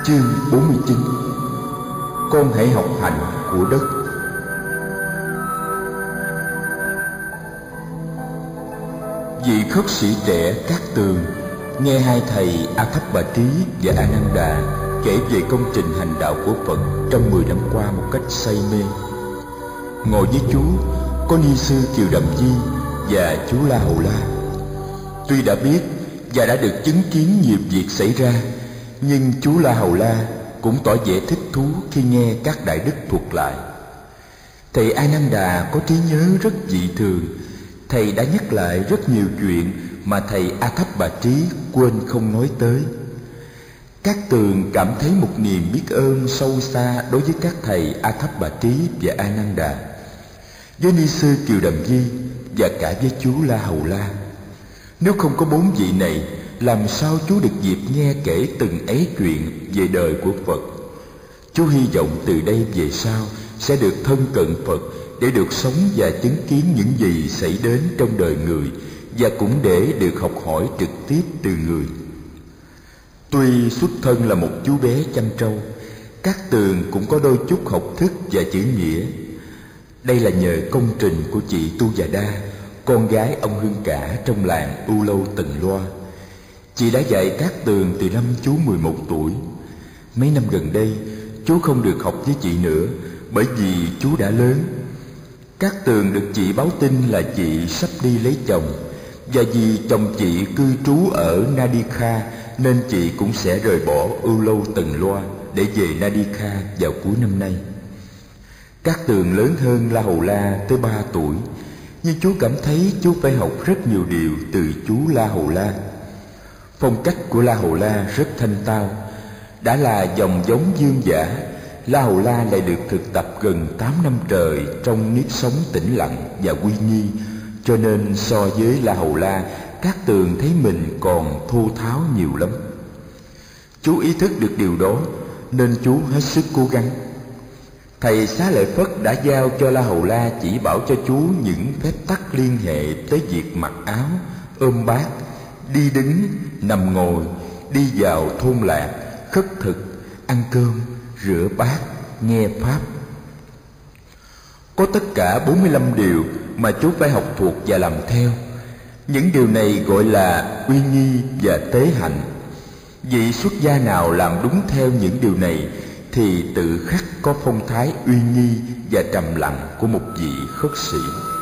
Chương 49. Con hãy học hành của đất. Vị khất sĩ trẻ Cát Tường nghe hai thầy Athapatri và Ananda kể về công trình hành đạo của Phật trong 10 năm qua một cách say mê. Ngồi với chú có ni sư Kiều Đầm Di và chú La Hầu La. Tuy đã biết và đã được chứng kiến nhiều việc xảy ra, nhưng chú La Hầu La cũng tỏ vẻ thích thú khi nghe các đại đức thuật lại. Thầy Ananda có trí nhớ rất dị thường. Thầy đã nhắc lại rất nhiều chuyện mà thầy Athapatri quên không nói tới. Cát Tường cảm thấy một niềm biết ơn sâu xa đối với các thầy Athapatri và Ananda, với ni sư Kiều Đầm Di và cả với chú La Hầu La. Nếu không có bốn vị này, làm sao chú được dịp nghe kể từng ấy chuyện về đời của Phật? Chú hy vọng từ đây về sau sẽ được thân cận Phật để được sống và chứng kiến những gì xảy đến trong đời người, và cũng để được học hỏi trực tiếp từ người. Tuy xuất thân là một chú bé chăn trâu, Cát Tường cũng có đôi chút học thức và chữ nghĩa. Đây là nhờ công trình của chị Tu Già Đa, con gái ông Hương Cả trong làng U Lâu Tần Loa. Chị đã dạy Cát Tường từ năm chú 11 tuổi. Mấy năm gần đây, chú không được học với chị nữa, bởi vì chú đã lớn. Cát Tường được chị báo tin là chị sắp đi lấy chồng, và vì chồng chị cư trú ở Nadikha nên chị cũng sẽ rời bỏ U Lâu Tần Loa để về Nadikha vào cuối năm nay. Cát Tường lớn hơn La Hầu La tới 3 tuổi, nhưng chú cảm thấy chú phải học rất nhiều điều từ chú La Hầu La. Phong cách của La Hầu La rất thanh tao. Đã là dòng giống vương giả, La Hầu La lại được thực tập gần 8 năm trời trong nếp sống tĩnh lặng và uy nghi, cho nên so với La Hầu La, Cát Tường thấy mình còn thô tháo nhiều lắm. Chú ý thức được điều đó nên chú hết sức cố gắng. Thầy Xá Lợi Phất đã giao cho La Hầu La chỉ bảo cho chú những phép tắc liên hệ tới việc mặc áo, ôm bát, đi đứng, nằm ngồi, đi vào thôn lạc, khất thực, ăn cơm, rửa bát, nghe pháp. Có tất cả 45 điều mà chú phải học thuộc và làm theo. Những điều này gọi là uy nghi và tế hạnh. Vị xuất gia nào làm đúng theo những điều này thì tự khắc có phong thái uy nghi và trầm lặng của một vị khất sĩ.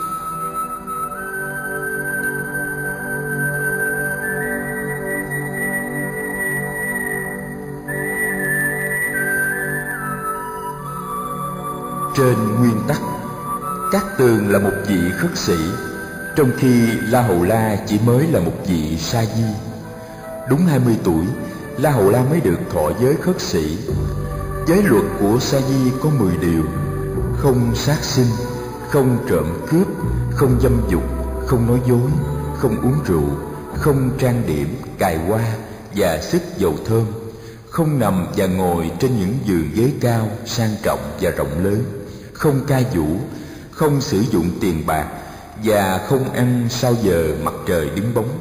Trên nguyên tắc, Cát Tường là một vị khất sĩ, trong khi La Hầu La chỉ mới là một vị sa di. Đúng 20 tuổi, La Hầu La mới được thọ giới khất sĩ. Giới luật của sa di có 10 điều: không sát sinh, không trộm cướp, không dâm dục, không nói dối, không uống rượu, không trang điểm, cài hoa và sức dầu thơm, không nằm và ngồi trên những giường ghế cao, sang trọng và rộng lớn, không ca vũ, không sử dụng tiền bạc và không ăn sau giờ mặt trời đứng bóng.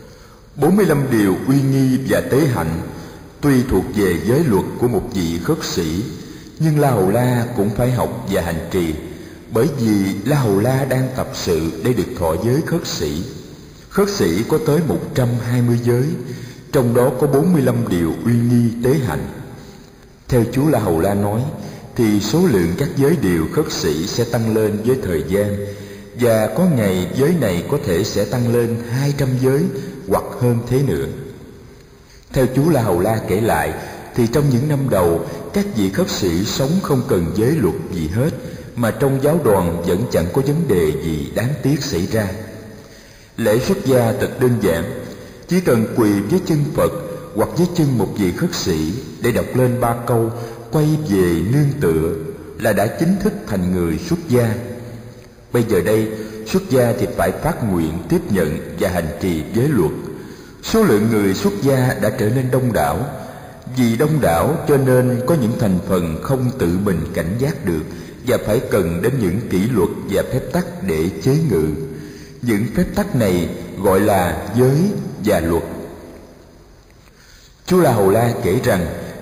45 điều uy nghi và tế hạnh tuy thuộc về giới luật của một vị khất sĩ, nhưng La Hầu La cũng phải học và hành trì, bởi vì La Hầu La đang tập sự để được thọ giới khất sĩ. Khất sĩ có tới 120 giới, trong đó có 45 điều uy nghi tế hạnh. Theo chú La Hầu La nói, thì số lượng các giới điều khất sĩ sẽ tăng lên với thời gian, và có ngày giới này có thể sẽ tăng lên 200 giới hoặc hơn thế nữa. Theo chú La Hầu La kể lại, thì trong những năm đầu, các vị khất sĩ sống không cần giới luật gì hết, mà trong giáo đoàn vẫn chẳng có vấn đề gì đáng tiếc xảy ra. Lễ xuất gia thật đơn giản, chỉ cần quỳ với chân Phật hoặc với chân một vị khất sĩ để đọc lên 3 câu quay về nương tựa là đã chính thức thành người xuất gia. Bây giờ đây, xuất gia thì phải phát nguyện tiếp nhận và hành trì giới luật. Số lượng người xuất gia đã trở nên đông đảo. Vì đông đảo cho nên có những thành phần không tự mình cảnh giác được, và phải cần đến những kỷ luật và phép tắc để chế ngự. Những phép tắc này gọi là giới và luật. Chú La Hầu La kể rằng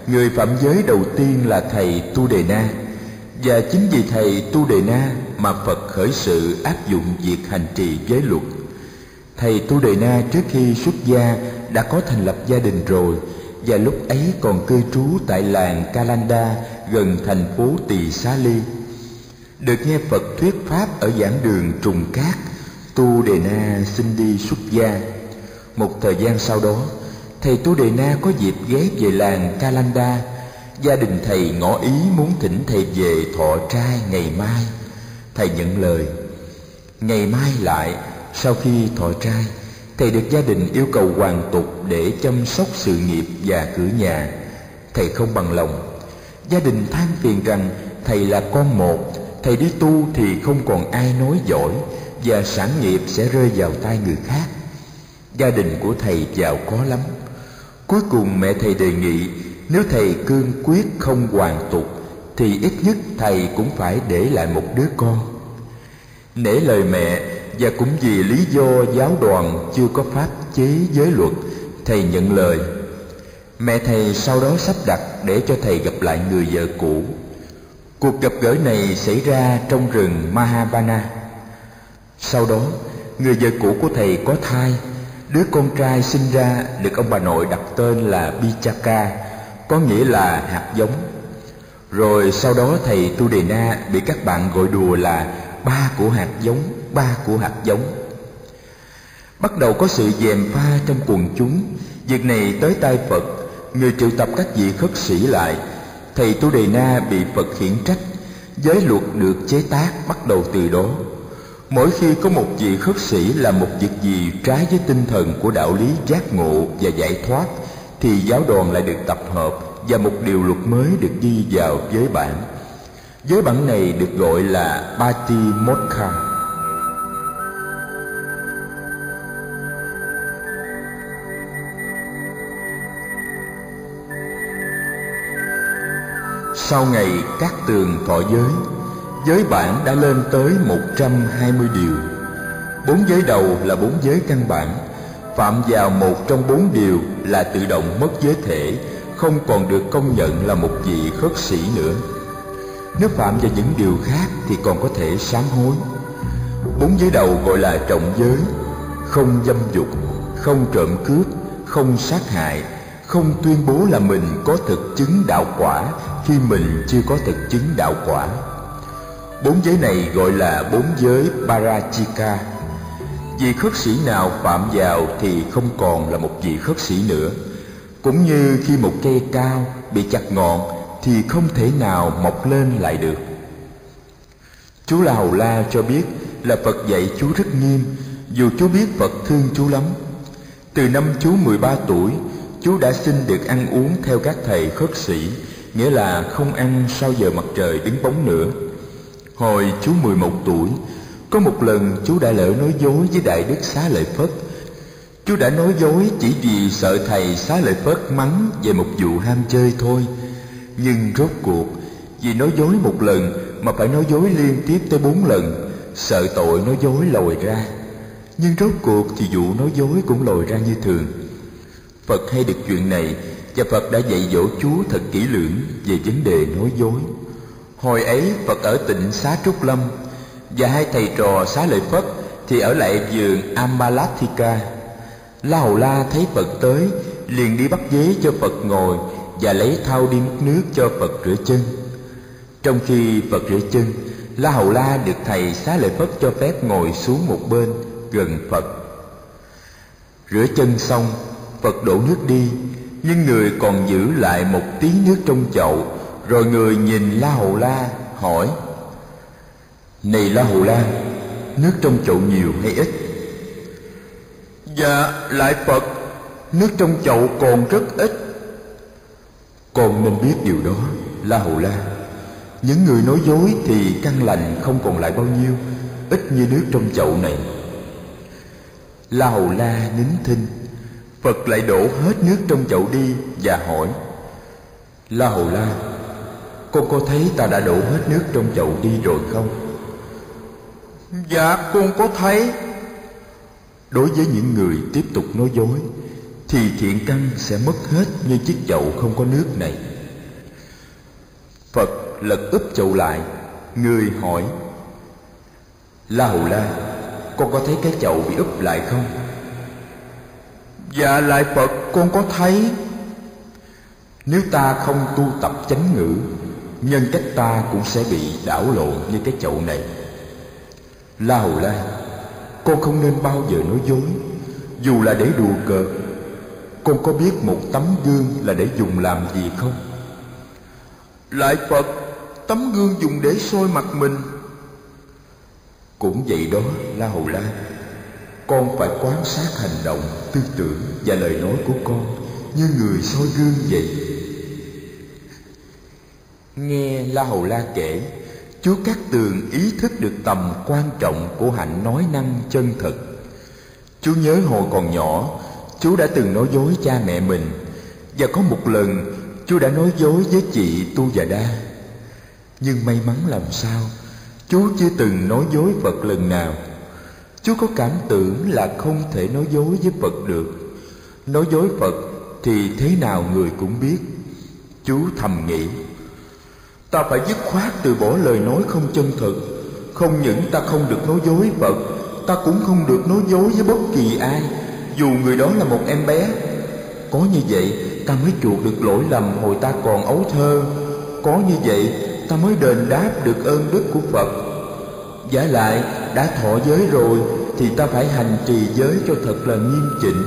người phạm giới đầu tiên là thầy Tu Đề Na, và chính vì thầy Tu Đề Na mà Phật khởi sự áp dụng việc hành trì giới luật. Thầy Tu Đề Na trước khi xuất gia đã có thành lập gia đình rồi, và lúc ấy còn cư trú tại làng Kalanda gần thành phố Tỳ Xá Ly. Được nghe Phật thuyết pháp ở giảng đường Trùng Cát, Tu Đề Na xin đi xuất gia. Một thời gian sau đó, thầy Tu Đề Na có dịp ghé về làng Kalanda. Gia đình thầy ngỏ ý muốn thỉnh thầy về thọ trai ngày mai. Thầy nhận lời. Ngày mai lại, sau khi thọ trai, thầy được gia đình yêu cầu hoàn tục để chăm sóc sự nghiệp và cửa nhà. Thầy không bằng lòng. Gia đình than phiền rằng thầy là con một, thầy đi tu thì không còn ai nói giỏi, và sản nghiệp sẽ rơi vào tay người khác. Gia đình của thầy giàu có lắm. Cuối cùng mẹ thầy đề nghị nếu thầy cương quyết không hoàn tục thì ít nhất thầy cũng phải để lại một đứa con. Nể lời mẹ và cũng vì lý do giáo đoàn chưa có pháp chế giới luật, thầy nhận lời. Mẹ thầy sau đó sắp đặt để cho thầy gặp lại người vợ cũ. Cuộc gặp gỡ này xảy ra trong rừng Mahabana. Sau đó, người vợ cũ của thầy có thai. Đứa con trai sinh ra được ông bà nội đặt tên là Bichaka, có nghĩa là hạt giống. Rồi sau đó thầy Tu Đề Na bị các bạn gọi đùa là ba của hạt giống, ba của hạt giống. Bắt đầu có sự gièm pha trong quần chúng. Việc này tới tai Phật, người triệu tập các vị khất sĩ lại. Thầy Tu Đề Na bị Phật khiển trách. Giới luật được chế tác bắt đầu từ đó. Mỗi khi có một vị khất sĩ làm một việc gì trái với tinh thần của đạo lý giác ngộ và giải thoát, thì giáo đoàn lại được tập hợp và một điều luật mới được ghi vào giới bản. Giới bản này được gọi là Patimokkha. Sau ngày Cát Tường thọ giới, giới bản đã lên tới 120 điều. 4 giới đầu là 4 giới căn bản. Phạm vào một trong 4 điều là tự động mất giới thể, không còn được công nhận là một vị khất sĩ nữa. Nếu phạm vào những điều khác thì còn có thể sám hối. 4 giới đầu gọi là trọng giới: không dâm dục, không trộm cướp, không sát hại, không tuyên bố là mình có thực chứng đạo quả khi mình chưa có thực chứng đạo quả. 4 giới này gọi là 4 giới Parachika. Vị khất sĩ nào phạm vào thì không còn là một vị khất sĩ nữa. Cũng như khi một cây cao bị chặt ngọn thì không thể nào mọc lên lại được. Chú La Hầu La cho biết là Phật dạy chú rất nghiêm, dù chú biết Phật thương chú lắm. Từ năm chú 13 tuổi, chú đã xin được ăn uống theo các thầy khất sĩ, nghĩa là không ăn sau giờ mặt trời đứng bóng nữa. Hồi chú 11 tuổi, có một lần chú đã lỡ nói dối với Đại Đức Xá Lợi Phất. Chú đã nói dối chỉ vì sợ thầy Xá Lợi Phất mắng về một vụ ham chơi thôi. Nhưng rốt cuộc, vì nói dối một lần mà phải nói dối liên tiếp tới 4 lần, sợ tội nói dối lòi ra. Nhưng rốt cuộc thì vụ nói dối cũng lòi ra như thường. Phật hay được chuyện này, và Phật đã dạy dỗ chú thật kỹ lưỡng về vấn đề nói dối. Hồi ấy Phật ở Tịnh Xá Trúc Lâm, và hai thầy trò Xá Lợi Phất thì ở lại vườn Amalathika. La Hầu La thấy Phật tới, liền đi bắt ghế cho Phật ngồi và lấy thau đi múc nước cho Phật rửa chân. Trong khi Phật rửa chân, La Hầu La được thầy Xá Lợi Phất cho phép ngồi xuống một bên gần Phật. Rửa chân xong, Phật đổ nước đi, nhưng người còn giữ lại một tí nước trong chậu. Rồi người nhìn La Hầu La hỏi: "Này La Hầu La, nước trong chậu nhiều hay ít?" "Dạ, lại Phật, nước trong chậu còn rất ít." "Con nên biết điều đó, La Hầu La. Những người nói dối thì căn lành không còn lại bao nhiêu, ít như nước trong chậu này." La Hầu La nín thinh. Phật lại đổ hết nước trong chậu đi và hỏi: "La Hầu La, con có thấy ta đã đổ hết nước trong chậu đi rồi không?" "Dạ, con có thấy." Đối với những người tiếp tục nói dối thì thiện căn sẽ mất hết như chiếc chậu không có nước này. Phật lật úp chậu lại. Người hỏi: La Hầu La, con có thấy cái chậu bị úp lại không? Dạ lại Phật, con có thấy. Nếu ta không tu tập chánh ngữ, nhân cách ta cũng sẽ bị đảo lộn như cái chậu này. La Hầu La, con không nên bao giờ nói dối, dù là để đùa cợt. Con có biết một tấm gương là để dùng làm gì không? Lại Phật, tấm gương dùng để soi mặt mình. Cũng vậy đó La Hầu La, con phải quan sát hành động, tư tưởng và lời nói của con như người soi gương vậy. Nghe La Hầu La kể, chúa Cát Tường ý thức được tầm quan trọng của hạnh nói năng chân thật. Chú nhớ hồi còn nhỏ, chú đã từng nói dối cha mẹ mình, và có một lần chú đã nói dối với chị Tu Già Đa. Nhưng may mắn làm sao, chú chưa từng nói dối Phật lần nào. Chú có cảm tưởng là không thể nói dối với Phật được. Nói dối Phật thì thế nào người cũng biết. Chú thầm nghĩ, ta phải dứt khoát từ bỏ lời nói không chân thực. Không những ta không được nói dối Phật, ta cũng không được nói dối với bất kỳ ai, dù người đó là một em bé. Có như vậy ta mới chuộc được lỗi lầm hồi ta còn ấu thơ. Có như vậy ta mới đền đáp được ơn đức của Phật. Vả lại đã thọ giới rồi thì ta phải hành trì giới cho thật là nghiêm chỉnh.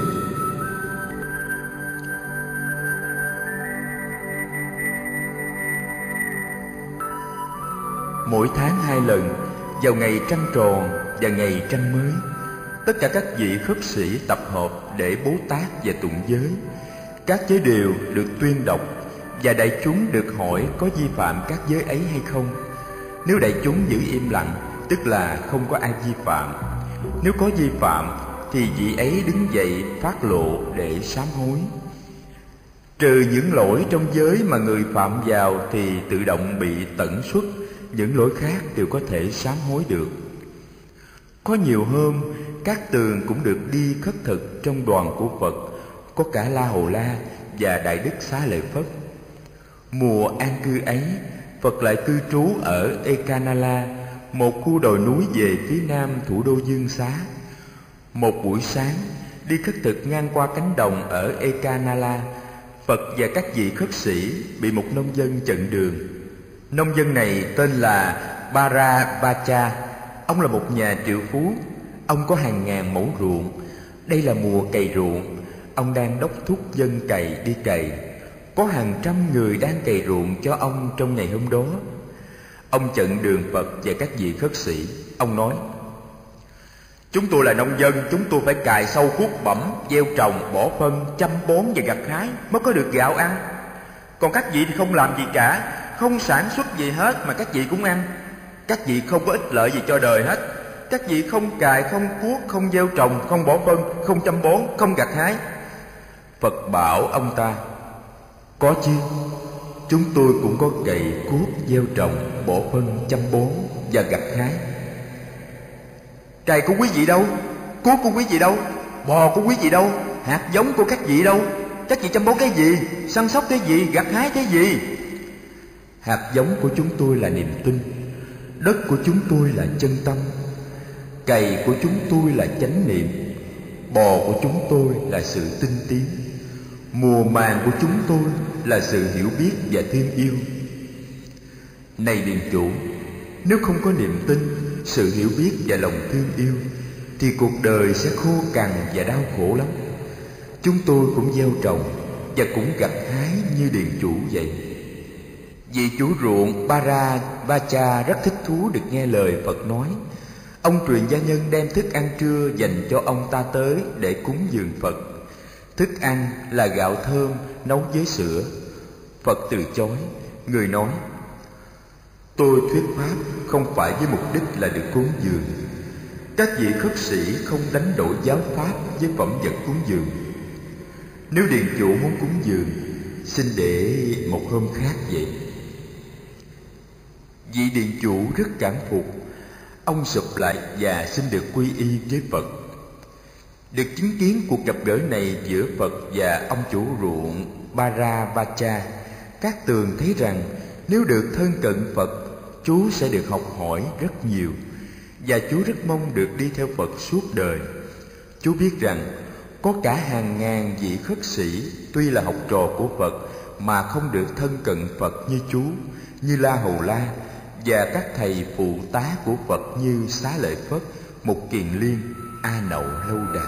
Mỗi tháng 2 lần, vào ngày trăng tròn và ngày trăng mới, tất cả các vị khất sĩ tập hợp để bố tát và tụng giới. Các giới đều được tuyên đọc và đại chúng được hỏi có vi phạm các giới ấy hay không. Nếu đại chúng giữ im lặng, tức là không có ai vi phạm. Nếu có vi phạm thì vị ấy đứng dậy phát lộ để sám hối. Trừ những lỗi trong giới mà người phạm vào thì tự động bị tận xuất, những lỗi khác đều có thể sám hối được. Có nhiều hôm, Cát Tường cũng được đi khất thực trong đoàn của Phật, có cả La Hầu La và Đại Đức Xá Lợi Phất. Mùa an cư ấy, Phật lại cư trú ở Ekanala, một khu đồi núi về phía nam thủ đô Dương Xá. Một buổi sáng, đi khất thực ngang qua cánh đồng ở Ekanala, Phật và các vị khất sĩ bị một nông dân chặn đường. Nông dân này tên là Paravacha. Ông là một nhà triệu phú. Ông có hàng ngàn mẫu ruộng. Đây là mùa cày ruộng. Ông đang đốc thúc dân cày đi cày. Có hàng trăm người đang cày ruộng cho ông trong ngày hôm đó. Ông chặn đường Phật và các vị khất sĩ. Ông nói: Chúng tôi là nông dân, chúng tôi phải cày sâu cuốc bẩm, gieo trồng, bỏ phân, chăm bón và gặt hái mới có được gạo ăn. Còn các vị thì không làm gì cả, không sản xuất gì hết mà các vị cũng ăn. Các vị không có ích lợi gì cho đời hết. Các vị không cày, không cuốc, không gieo trồng, không bỏ phân, không chăm bón, không gặt hái. Phật bảo ông ta: Có chứ, chúng tôi cũng có cày cuốc, gieo trồng, bỏ phân, chăm bón và gặt hái. Cày của quý vị đâu? Cuốc của quý vị đâu? Bò của quý vị đâu? Hạt giống của các vị đâu? Các vị chăm bón cái gì? Săn sóc cái gì? Gặt hái cái gì? Hạt giống của chúng tôi là niềm tin. Đất của chúng tôi là chân tâm. Cày của chúng tôi là chánh niệm. Bò của chúng tôi là sự tinh tiến. Mùa màng của chúng tôi là sự hiểu biết và thương yêu. Này điền chủ, nếu không có niềm tin, sự hiểu biết và lòng thương yêu thì cuộc đời sẽ khô cằn và đau khổ lắm. Chúng tôi cũng gieo trồng và cũng gặt hái như điền chủ vậy. Vị chủ ruộng Paravacha rất thích thú được nghe lời Phật nói. Ông truyền gia nhân đem thức ăn trưa dành cho ông ta tới để cúng dường Phật. Thức ăn là gạo thơm nấu với sữa. Phật từ chối. Người nói: Tôi thuyết pháp không phải với mục đích là được cúng dường. Các vị khất sĩ không đánh đổi giáo pháp với phẩm vật cúng dường. Nếu điền chủ muốn cúng dường, xin để một hôm khác vậy. Vị điền chủ rất cảm phục. Ông sụp lại và xin được quy y với Phật. Được chứng kiến cuộc gặp gỡ này giữa Phật và ông chủ ruộng Paravacha, Cát Tường thấy rằng Nếu được thân cận Phật, chú sẽ được học hỏi rất nhiều, và chú rất mong được đi theo Phật suốt đời. Chú biết rằng có cả hàng ngàn vị khất sĩ tuy là học trò của Phật mà không được thân cận Phật như chú, như La Hầu La, và các thầy phụ tá của Phật như Xá Lợi Phất, Mục Kiền Liên, A Nậu Lâu Đà.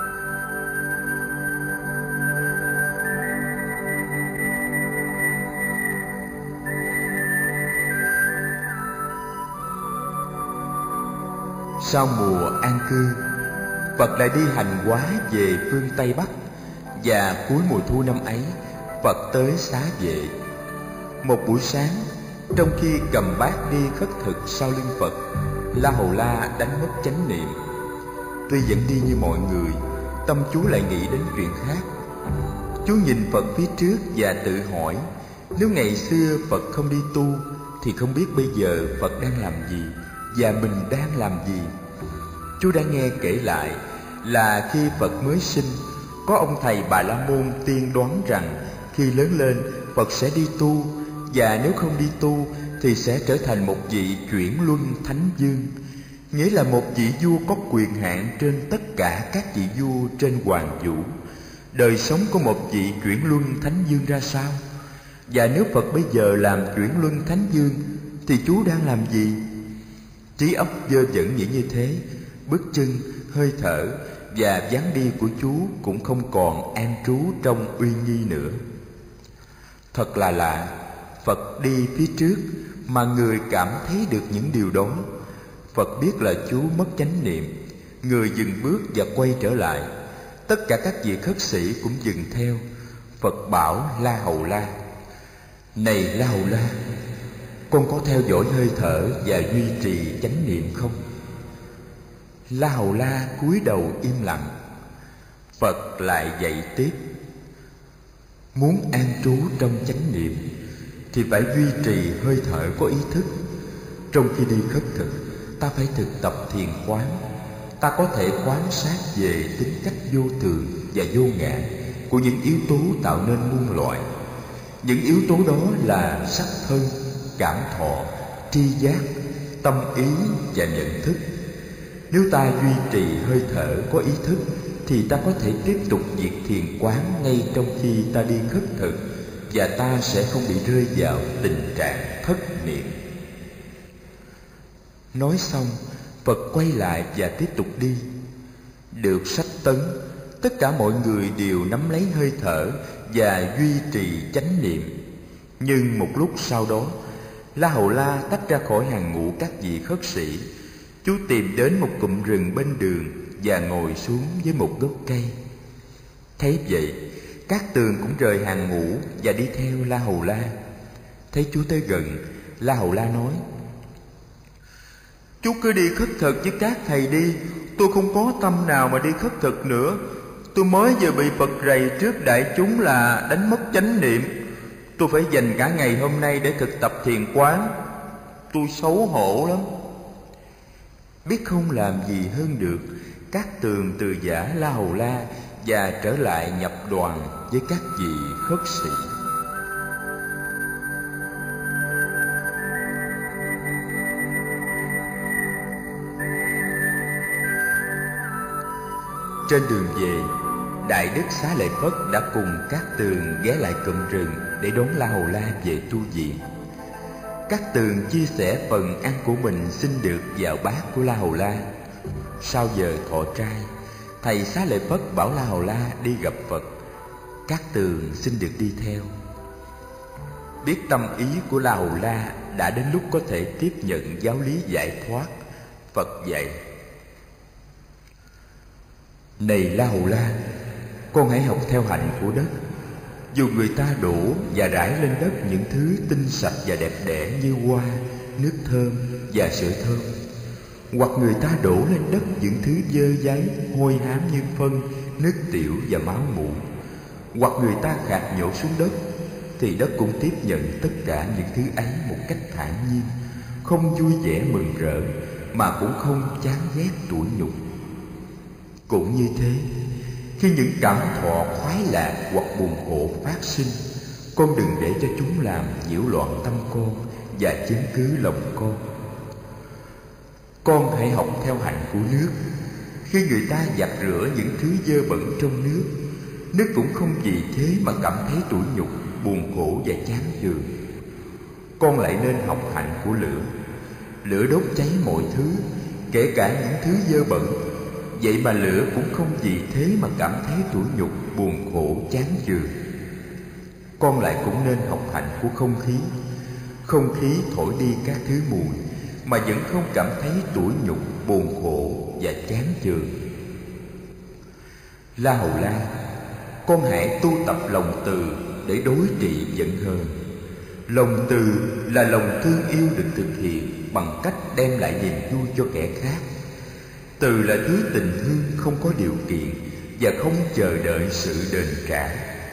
Sau mùa an cư, Phật lại đi hành hóa về phương Tây Bắc, và cuối mùa thu năm ấy, Phật tới Xá Vệ. Một buổi sáng, trong khi cầm bát đi khất thực sau lưng Phật, La Hầu La đánh mất chánh niệm. Tuy vẫn đi như mọi người, tâm chú lại nghĩ đến chuyện khác. Chú nhìn Phật phía trước và tự hỏi, nếu ngày xưa Phật không đi tu thì không biết bây giờ Phật đang làm gì và mình đang làm gì. Chú đã nghe kể lại là khi Phật mới sinh, có ông thầy Bà La Môn tiên đoán rằng khi lớn lên Phật sẽ đi tu, và nếu không đi tu thì sẽ trở thành một vị chuyển luân thánh vương, nghĩa là một vị vua có quyền hạn trên tất cả các vị vua trên hoàng vũ. Đời sống của một vị chuyển luân thánh vương ra sao? Và nếu Phật bây giờ làm chuyển luân thánh vương thì chú đang làm gì? Trí óc vơ vẩn nghĩ như thế, bước chân, hơi thở và dáng đi của chú cũng không còn an trú trong uy nghi nữa. Thật là lạ, Phật đi phía trước mà người cảm thấy được những điều đó. Phật biết là chú mất chánh niệm, người dừng bước và quay trở lại. Tất cả các vị khất sĩ cũng dừng theo. Phật bảo La Hầu La: "Này La Hầu La, con có theo dõi hơi thở và duy trì chánh niệm không?" La Hầu La cúi đầu im lặng. Phật lại dạy tiếp: "Muốn an trú trong chánh niệm thì phải duy trì hơi thở có ý thức. Trong khi đi khất thực, ta phải thực tập thiền quán. Ta có thể quan sát về tính cách vô thường và vô ngã của những yếu tố tạo nên muôn loại. Những yếu tố đó là sắc thân, cảm thọ, tri giác, tâm ý và nhận thức. Nếu ta duy trì hơi thở có ý thức thì ta có thể tiếp tục việc thiền quán ngay trong khi ta đi khất thực, và ta sẽ không bị rơi vào tình trạng thất niệm." Nói xong, Phật quay lại và tiếp tục đi. Được sách tấn, tất cả mọi người đều nắm lấy hơi thở và duy trì chánh niệm. Nhưng một lúc sau đó, La Hầu La tách ra khỏi hàng ngũ các vị khất sĩ. Chú tìm đến một cụm rừng bên đường và ngồi xuống với một gốc cây. Thấy vậy, Cát Tường cũng rời hàng ngũ và đi theo La Hầu La. Thấy chú tới gần, La Hầu La nói: "Chú cứ đi khất thực với các thầy đi, tôi không có tâm nào mà đi khất thực nữa. Tôi mới vừa bị Phật rầy trước đại chúng là đánh mất chánh niệm. Tôi phải dành cả ngày hôm nay để thực tập thiền quán. Tôi xấu hổ lắm." Biết không làm gì hơn được, Cát Tường từ giã La Hầu La và trở lại nhập đoàn với các vị khất sĩ. Trên đường về, Đại Đức Xá Lợi Phất đã cùng Cát Tường ghé lại cụm rừng để đón La Hầu La về tu viện. Cát Tường chia sẻ phần ăn của mình xin được vào bát của La Hầu La. Sau giờ thọ trai, thầy Xá Lợi Phất bảo La Hầu La đi gặp Phật. Cát Tường xin được đi theo. Biết tâm ý của La Hầu La đã đến lúc có thể tiếp nhận giáo lý giải thoát, Phật dạy: "Này La Hầu La, con hãy học theo hạnh của đất. Dù người ta đổ và rải lên đất những thứ tinh sạch và đẹp đẽ như hoa, nước thơm và sữa thơm, hoặc người ta đổ lên đất những thứ dơ dáy, hôi hám như phân, nước tiểu và máu mủ, hoặc người ta khạc nhổ xuống đất, thì đất cũng tiếp nhận tất cả những thứ ấy một cách thản nhiên, không vui vẻ mừng rỡ, mà cũng không chán ghét tủi nhục. Cũng như thế, khi những cảm thọ khoái lạc hoặc buồn khổ phát sinh, Con đừng để cho chúng làm nhiễu loạn tâm con và chiếm cứ lòng con. Con hãy học theo hạnh của nước. Khi người ta giặt rửa những thứ dơ bẩn trong nước, nước cũng không vì thế mà cảm thấy tủi nhục, buồn khổ và chán chường. Con lại nên học hạnh của lửa. Lửa đốt cháy mọi thứ, kể cả những thứ dơ bẩn. Vậy mà lửa cũng không vì thế mà cảm thấy tủi nhục, buồn khổ, chán chường. Con lại cũng nên học hạnh của không khí. Không khí thổi đi các thứ mùi mà vẫn không cảm thấy tủi nhục, buồn khổ và chán chường. La Hầu La, con hãy tu tập lòng từ để đối trị giận hờn. Lòng từ là lòng thương yêu được thực hiện bằng cách đem lại niềm vui cho kẻ khác. Từ là thứ tình thương không có điều kiện và không chờ đợi sự đền trả.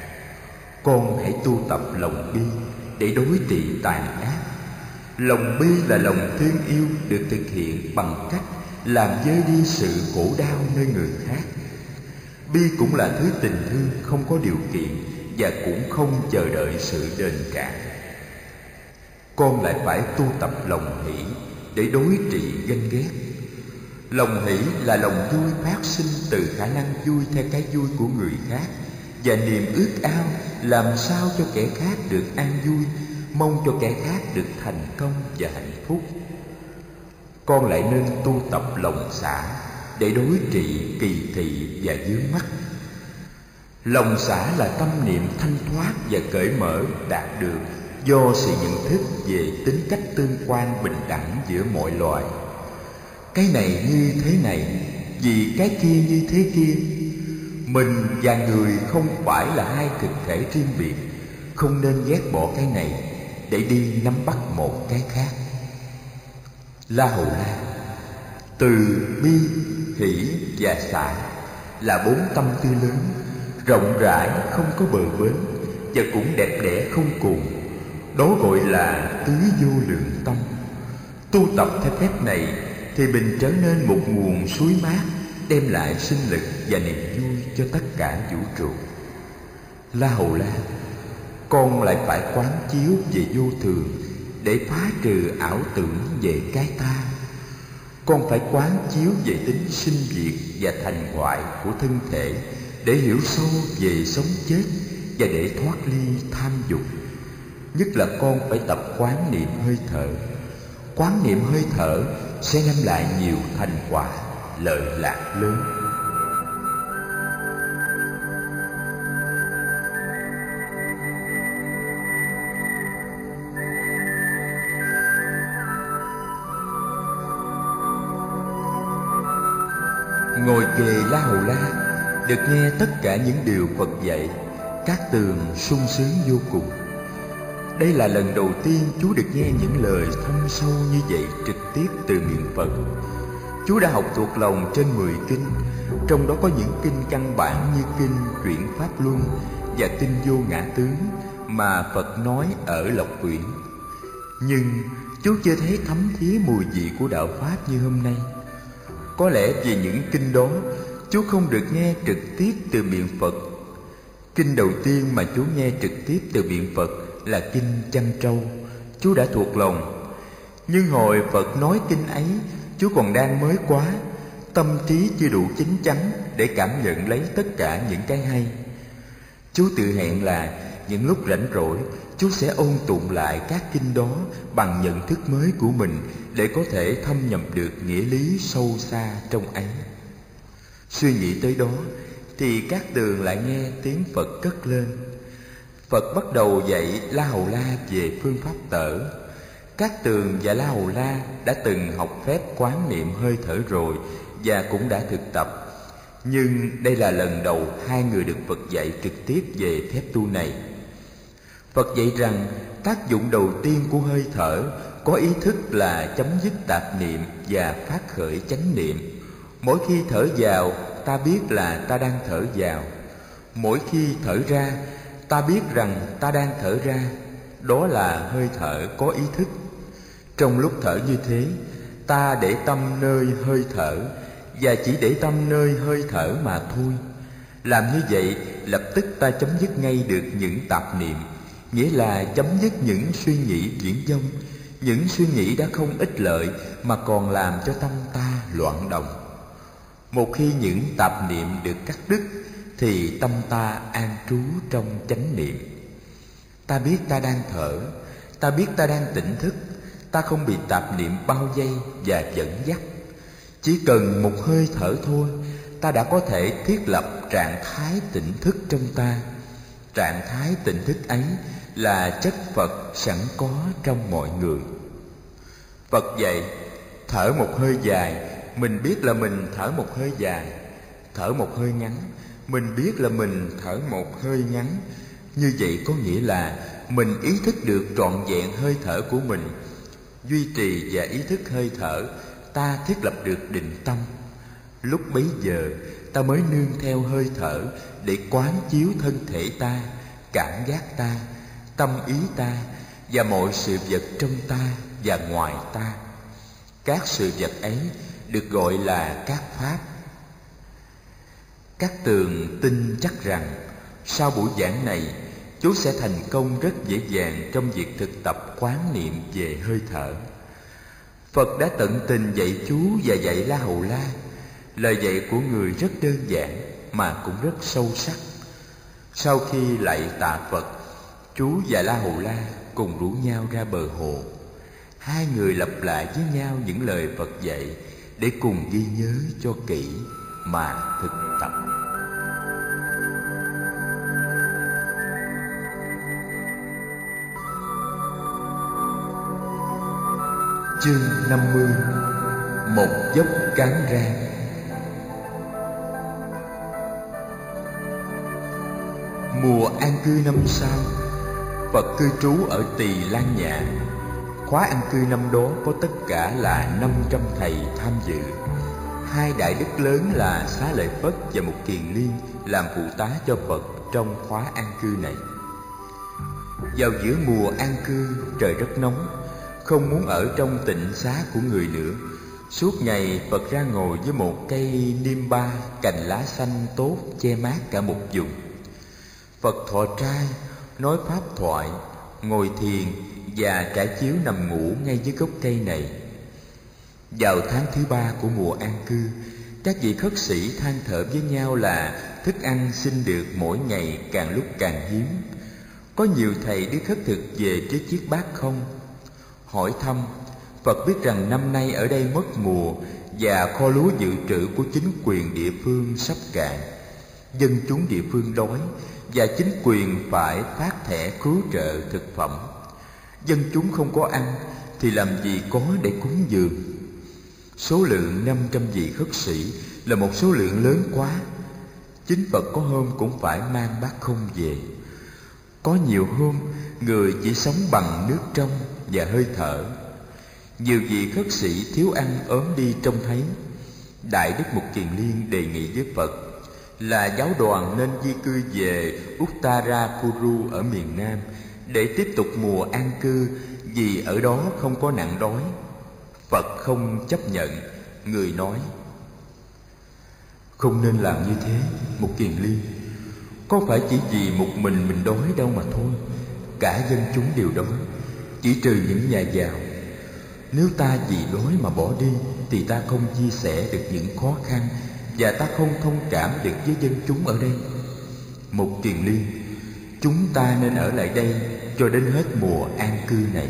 Con hãy tu tập lòng bi để đối trị tàn ác. Lòng bi là lòng thương yêu được thực hiện bằng cách làm vơi đi sự khổ đau nơi người khác. Bi cũng là thứ tình thương không có điều kiện và cũng không chờ đợi sự đền trả. Con lại phải tu tập lòng hỷ để đối trị ganh ghét. Lòng hỷ là lòng vui phát sinh từ khả năng vui theo cái vui của người khác và niềm ước ao làm sao cho kẻ khác được an vui, mong cho kẻ khác được thành công và hạnh phúc. Con lại nên tu tập lòng xả để đối trị kỳ thị và vướng mắc. Lòng xả là tâm niệm thanh thoát và cởi mở đạt được do sự nhận thức về tính cách tương quan bình đẳng giữa mọi loài. Cái này như thế này, vì cái kia như thế kia. Mình và người không phải là hai thực thể riêng biệt, không nên ghét bỏ cái này để đi nắm bắt một cái khác. La Hầu La, từ bi, hỷ và xả là bốn tâm tư lớn, rộng rãi không có bờ bến và cũng đẹp đẽ không cùng. Đó gọi là tứ vô lượng tâm. Tu tập theo phép này thì mình trở nên một nguồn suối mát, đem lại sinh lực và niềm vui cho tất cả vũ trụ. La Hầu La, con lại phải quán chiếu về vô thường để phá trừ ảo tưởng về cái ta. Con phải quán chiếu về tính sinh diệt và thành hoại của thân thể để hiểu sâu về sống chết và để thoát ly tham dục. Nhất là con phải tập quán niệm hơi thở. Quán niệm hơi thở sẽ đem lại nhiều thành quả, lợi lạc lớn. Ngồi kề La Hầu La, được nghe tất cả những điều Phật dạy, Cát Tường sung sướng vô cùng. Đây là lần đầu tiên chú được nghe những lời thâm sâu như vậy trực tiếp từ miệng Phật. Chú đã học thuộc lòng trên 10 kinh, trong đó có những kinh căn bản như kinh Chuyển Pháp Luân và kinh Vô Ngã Tướng mà Phật nói ở Lộc Uyển. Nhưng chú chưa thấy thấm thía mùi vị của đạo Pháp như hôm nay. Có lẽ vì những kinh đó chú không được nghe trực tiếp từ miệng Phật. Kinh đầu tiên mà chú nghe trực tiếp từ miệng Phật là kinh Chăn Trâu, chú đã thuộc lòng. Nhưng hồi Phật nói kinh ấy, chú còn đang mới quá, tâm trí chưa đủ chín chắn để cảm nhận lấy tất cả những cái hay. Chú tự hẹn là những lúc rảnh rỗi, chú sẽ ôn tụng lại các kinh đó bằng nhận thức mới của mình để có thể thâm nhập được nghĩa lý sâu xa trong ấy. Suy nghĩ tới đó thì Cát Tường lại nghe tiếng Phật cất lên. Phật bắt đầu dạy La Hầu La về phương pháp tở. Cát Tường và La Hầu La đã từng học phép quán niệm hơi thở rồi và cũng đã thực tập. Nhưng đây là lần đầu hai người được Phật dạy trực tiếp về phép tu này. Phật dạy rằng tác dụng đầu tiên của hơi thở có ý thức là chấm dứt tạp niệm và phát khởi chánh niệm. Mỗi khi thở vào, ta biết là ta đang thở vào. Mỗi khi thở ra, ta biết rằng ta đang thở ra. Đó là hơi thở có ý thức. Trong lúc thở như thế, ta để tâm nơi hơi thở và chỉ để tâm nơi hơi thở mà thôi. Làm như vậy, lập tức ta chấm dứt ngay được những tạp niệm, nghĩa là chấm dứt những suy nghĩ viển vông, những suy nghĩ đã không ích lợi mà còn làm cho tâm ta loạn động. Một khi những tạp niệm được cắt đứt thì tâm ta an trú trong chánh niệm. Ta biết ta đang thở, ta biết ta đang tỉnh thức, ta không bị tạp niệm bao vây và dẫn dắt. Chỉ cần một hơi thở thôi, ta đã có thể thiết lập trạng thái tỉnh thức trong ta. Trạng thái tỉnh thức ấy là chất Phật sẵn có trong mọi người. Phật dạy, thở một hơi dài, mình biết là mình thở một hơi dài. Thở một hơi ngắn, mình biết là mình thở một hơi ngắn. Như vậy có nghĩa là mình ý thức được trọn vẹn hơi thở của mình. Duy trì và ý thức hơi thở, ta thiết lập được định tâm. Lúc bấy giờ ta mới nương theo hơi thở để quán chiếu thân thể ta, cảm giác ta, tâm ý ta và mọi sự vật trong ta và ngoài ta. Các sự vật ấy được gọi là các pháp. Các Tường tin chắc rằng sau buổi giảng này, chú sẽ thành công rất dễ dàng trong việc thực tập quán niệm về hơi thở. Phật đã tận tình dạy chú và dạy La Hầu La. Lời dạy của người rất đơn giản mà cũng rất sâu sắc. Sau khi lạy tạ Phật, chú và La Hầu La cùng rủ nhau ra bờ hồ. Hai người lặp lại với nhau những lời Phật dạy để cùng ghi nhớ cho kỹ mà thực tập. Chương 50. Một dốc Cán Rang. Mùa an cư năm sau, Phật cư trú ở Tỳ Lan Nhã. Khóa an cư năm đó có tất cả là 500 thầy tham dự. Hai đại đức lớn là Xá Lợi Phất và Mục Kiền Liên làm phụ tá cho Phật trong khóa an cư này. Vào giữa mùa an cư, trời rất nóng, không muốn ở trong tịnh xá của người nữa. Suốt ngày Phật ra ngồi với một cây niêm ba, cành lá xanh tốt che mát cả một vùng. Phật thọ trai, nói pháp thoại, ngồi thiền và trải chiếu nằm ngủ ngay dưới gốc cây này. Vào tháng thứ 3 của mùa an cư, các vị khất sĩ than thở với nhau là thức ăn xin được mỗi ngày càng lúc càng hiếm. Có nhiều thầy đi khất thực về với chiếc bát không. Hỏi thăm, Phật biết rằng năm nay ở đây mất mùa và kho lúa dự trữ của chính quyền địa phương sắp cạn. Dân chúng địa phương đói và chính quyền phải phát thẻ cứu trợ thực phẩm. Dân chúng không có ăn thì làm gì có để cúng dường. Số lượng 500 vị khất sĩ là một số lượng lớn quá. Chính Phật có hôm cũng phải mang bát không về. Có nhiều hôm người chỉ sống bằng nước trong và hơi thở. Nhiều vị khất sĩ thiếu ăn ốm đi trông thấy. Đại đức Mục Kiền Liên đề nghị với Phật là giáo đoàn nên di cư về Uttarapuru ở miền Nam để tiếp tục mùa an cư, vì ở đó không có nạn đói. Phật không chấp nhận. Người nói, không nên làm như thế, Mục Kiền Liên. Có phải chỉ vì một mình đói đâu mà thôi. Cả dân chúng đều đói, chỉ trừ những nhà giàu. Nếu ta vì đói mà bỏ đi thì ta không chia sẻ được những khó khăn và ta không thông cảm được với dân chúng ở đây. Mục Kiền Liên, chúng ta nên ở lại đây cho đến hết mùa an cư này.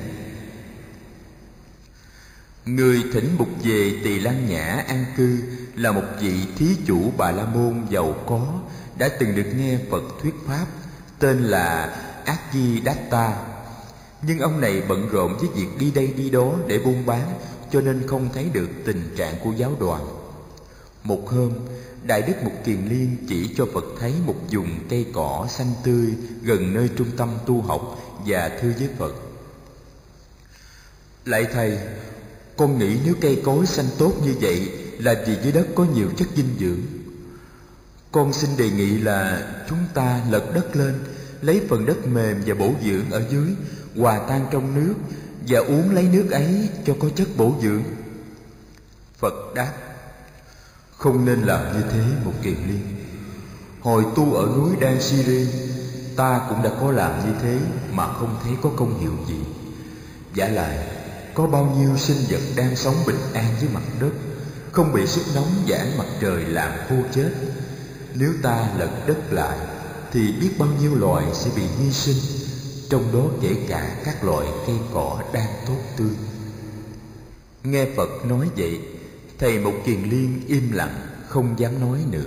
Người thỉnh Mục về Tỳ Lan Nhã an cư là một vị thí chủ Bà La Môn giàu có, đã từng được nghe Phật thuyết pháp, tên là Ajidata. Nhưng ông này bận rộn với việc đi đây đi đó để buôn bán, cho nên không thấy được tình trạng của giáo đoàn. Một hôm, Đại đức Mục Kiền Liên chỉ cho Phật thấy một vùng cây cỏ xanh tươi gần nơi trung tâm tu học và thưa với Phật: Lạy Thầy, con nghĩ nếu cây cối xanh tốt như vậy là vì dưới đất có nhiều chất dinh dưỡng. Con xin đề nghị là chúng ta lật đất lên, lấy phần đất mềm và bổ dưỡng ở dưới, hòa tan trong nước và uống lấy nước ấy cho có chất bổ dưỡng. Phật đáp: Không nên làm như thế, Mục Kiền Liên. Hồi tu ở núi Đan Siri, ta cũng đã có làm như thế mà không thấy có công hiệu gì. Vả lại, có bao nhiêu sinh vật đang sống bình an dưới mặt đất, không bị sức nóng và ánh mặt trời làm khô chết. Nếu ta lật đất lại thì biết bao nhiêu loài sẽ bị hy sinh, trong đó kể cả các loại cây cỏ đang tốt tươi. Nghe Phật nói vậy, thầy Mục Kiền Liên im lặng, không dám nói nữa.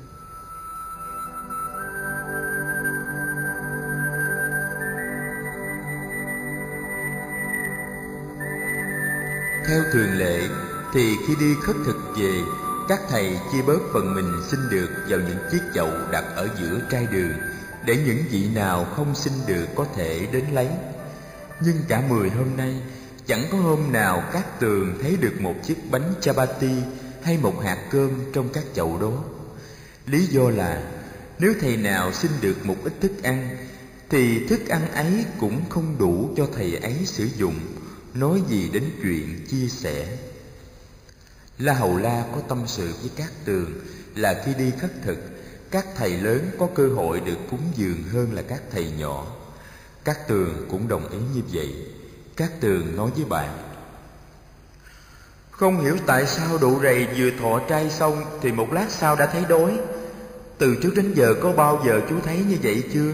Theo thường lệ thì khi đi khất thực về, các thầy chia bớt phần mình xin được vào những chiếc chậu đặt ở giữa trai đường, để những vị nào không xin được có thể đến lấy. Nhưng cả 10 hôm nay, chẳng có hôm nào Cát Tường thấy được một chiếc bánh chapati hay một hạt cơm trong các chậu đó. Lý do là nếu thầy nào xin được một ít thức ăn, thì thức ăn ấy cũng không đủ cho thầy ấy sử dụng, nói gì đến chuyện chia sẻ. La Hầu La có tâm sự với Cát Tường là khi đi khất thực, các thầy lớn có cơ hội được cúng dường hơn là các thầy nhỏ. Cát Tường cũng đồng ý như vậy. Cát Tường nói với bạn: không hiểu tại sao độ rầy vừa thọ trai xong thì một lát sau đã thấy đói. Từ trước đến giờ có bao giờ chú thấy như vậy chưa?